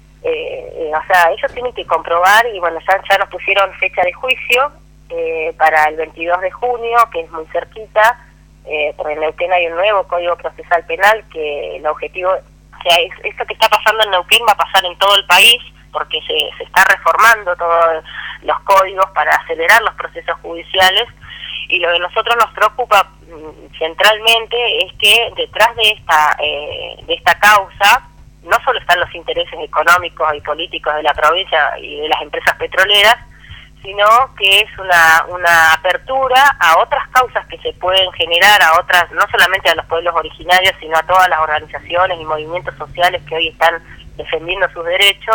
O sea, ellos tienen que comprobar, y bueno, ya nos pusieron fecha de juicio para el 22 de junio, que es muy cerquita, porque en Neuquén hay un nuevo Código Procesal Penal, que el objetivo, o sea, esto que está pasando en Neuquén va a pasar en todo el país, porque se está reformando todos los códigos para acelerar los procesos judiciales, y lo que a nosotros nos preocupa centralmente es que detrás de esta causa no solo están los intereses económicos y políticos de la provincia y de las empresas petroleras, sino que es una apertura a otras causas que se pueden generar, a otras, no solamente a los pueblos originarios, sino a todas las organizaciones y movimientos sociales que hoy están defendiendo sus derechos,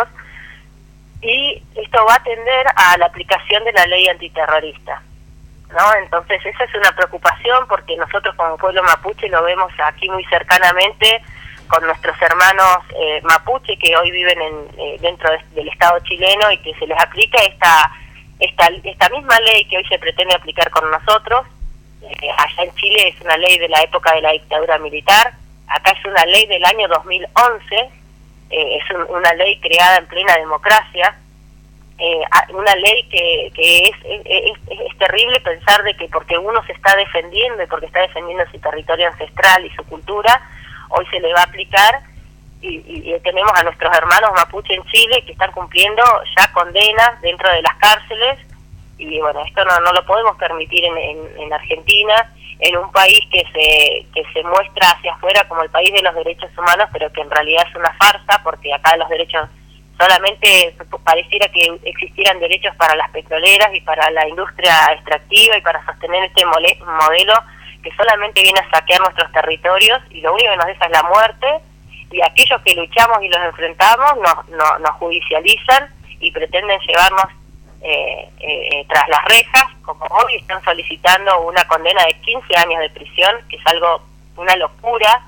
y esto va a tender a la aplicación de la ley antiterrorista, ¿no? Entonces esa es una preocupación, porque nosotros como pueblo mapuche lo vemos aquí muy cercanamente con nuestros hermanos mapuche que hoy viven dentro del Estado chileno, y que se les aplica esta misma ley que hoy se pretende aplicar con nosotros. Allá en Chile es una ley de la época de la dictadura militar, acá es una ley del año 2011, es una ley creada en plena democracia, una ley que es terrible pensar de que porque uno se está defendiendo y porque está defendiendo su territorio ancestral y su cultura, hoy se le va a aplicar, y tenemos a nuestros hermanos mapuche en Chile que están cumpliendo ya condenas dentro de las cárceles, y bueno, esto no lo podemos permitir en Argentina, en un país que se muestra hacia afuera como el país de los derechos humanos, pero que en realidad es una farsa, porque acá los derechos solamente pareciera que existieran derechos para las petroleras y para la industria extractiva y para sostener este modelo que solamente viene a saquear nuestros territorios, y lo único que nos deja es la muerte, y aquellos que luchamos y los enfrentamos nos judicializan y pretenden llevarnos tras las rejas, como hoy están solicitando una condena de 15 años de prisión, que es una locura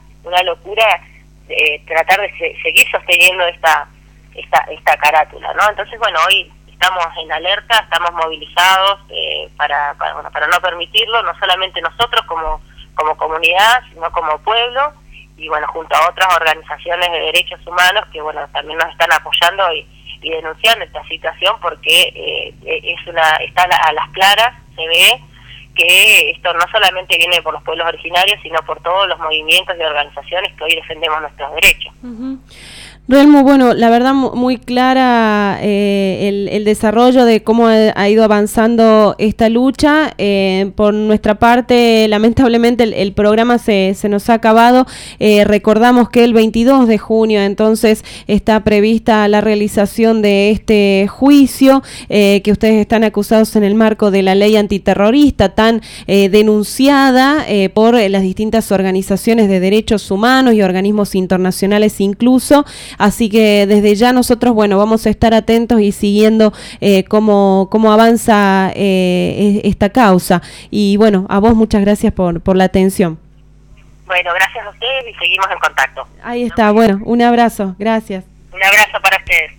tratar de seguir sosteniendo esta carátula, ¿no? Entonces, bueno, hoy estamos en alerta, estamos movilizados para no permitirlo, no solamente nosotros como comunidad, sino como pueblo, y bueno, junto a otras organizaciones de derechos humanos que bueno también nos están apoyando y denunciando esta situación, porque está a las claras, se ve que esto no solamente viene por los pueblos originarios, sino por todos los movimientos y organizaciones que hoy defendemos nuestros derechos. Uh-huh. Relmu, bueno, la verdad muy clara el desarrollo de cómo ha ido avanzando esta lucha. Por nuestra parte, lamentablemente el programa se nos ha acabado. Recordamos que el 22 de junio entonces está prevista la realización de este juicio, que ustedes están acusados en el marco de la ley antiterrorista tan denunciada por las distintas organizaciones de derechos humanos y organismos internacionales incluso. Así que desde ya nosotros, bueno, vamos a estar atentos y siguiendo cómo avanza esta causa. Y bueno, a vos muchas gracias por la atención. Bueno, gracias a ustedes y seguimos en contacto. Ahí está, bueno, un abrazo, gracias. Un abrazo para ustedes.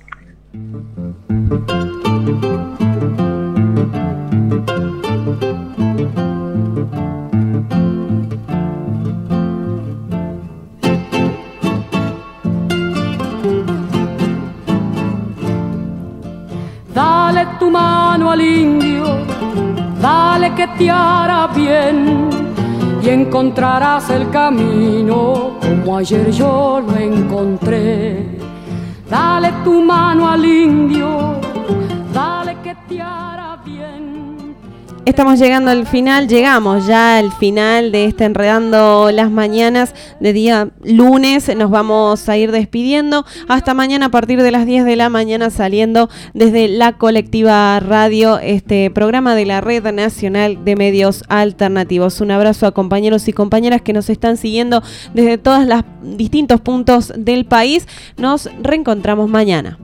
Dale tu mano al indio, dale que te hará bien y encontrarás el camino como ayer yo lo encontré. Dale tu mano al indio, dale que te hará bien. Estamos llegando al final, llegamos ya al final de este Enredando las Mañanas de día lunes. Nos vamos a ir despidiendo. Hasta mañana a partir de las 10 de la mañana saliendo desde la Colectiva Radio, este programa de la Red Nacional de Medios Alternativos. Un abrazo a compañeros y compañeras que nos están siguiendo desde todos los distintos puntos del país. Nos reencontramos mañana.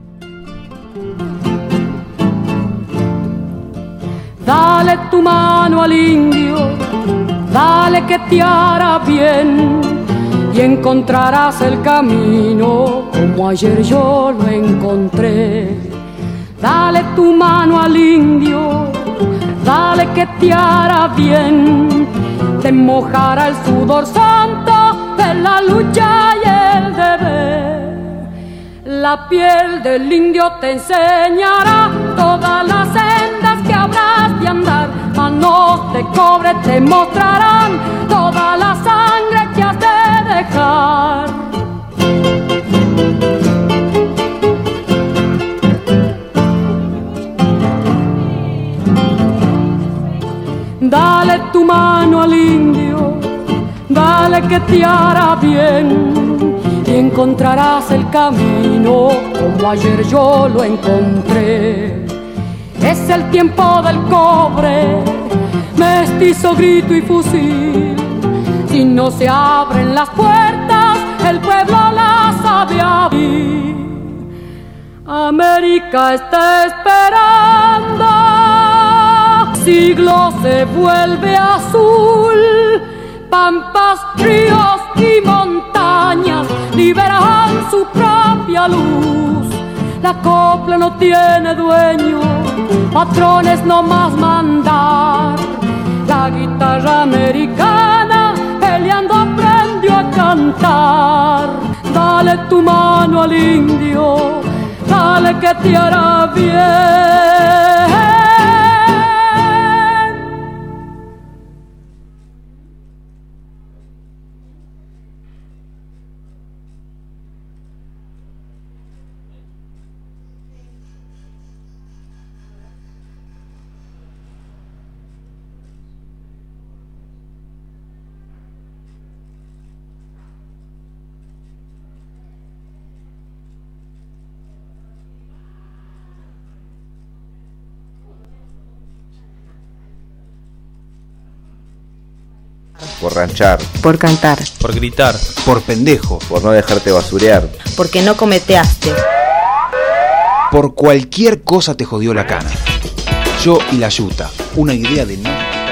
Dale tu mano al indio, dale que te hará bien y encontrarás el camino como ayer yo lo encontré. Dale tu mano al indio, dale que te hará bien, te mojará el sudor santo de la lucha y el deber. La piel del indio te enseñará todas las sendas que habrás de andar, manos de cobre te mostrarán toda la sangre que has de dejar. Dale tu mano al indio, dale que te hará bien y encontrarás el camino como ayer yo lo encontré. Es el tiempo del cobre, mestizo, grito y fusil. Si no se abren las puertas, el pueblo las ha de abrir. América está esperando, siglo se vuelve azul, pampas, ríos y montañas liberan su propia luz. La copla no tiene dueño, patrones no más mandar. La guitarra americana peleando aprendió a cantar. Dale tu mano al indio, dale que te hará bien. Por ranchar, por cantar, por gritar, por pendejo, por no dejarte basurear, porque no cometeaste, por cualquier cosa te jodió la cana. Yo y la yuta, una idea de no.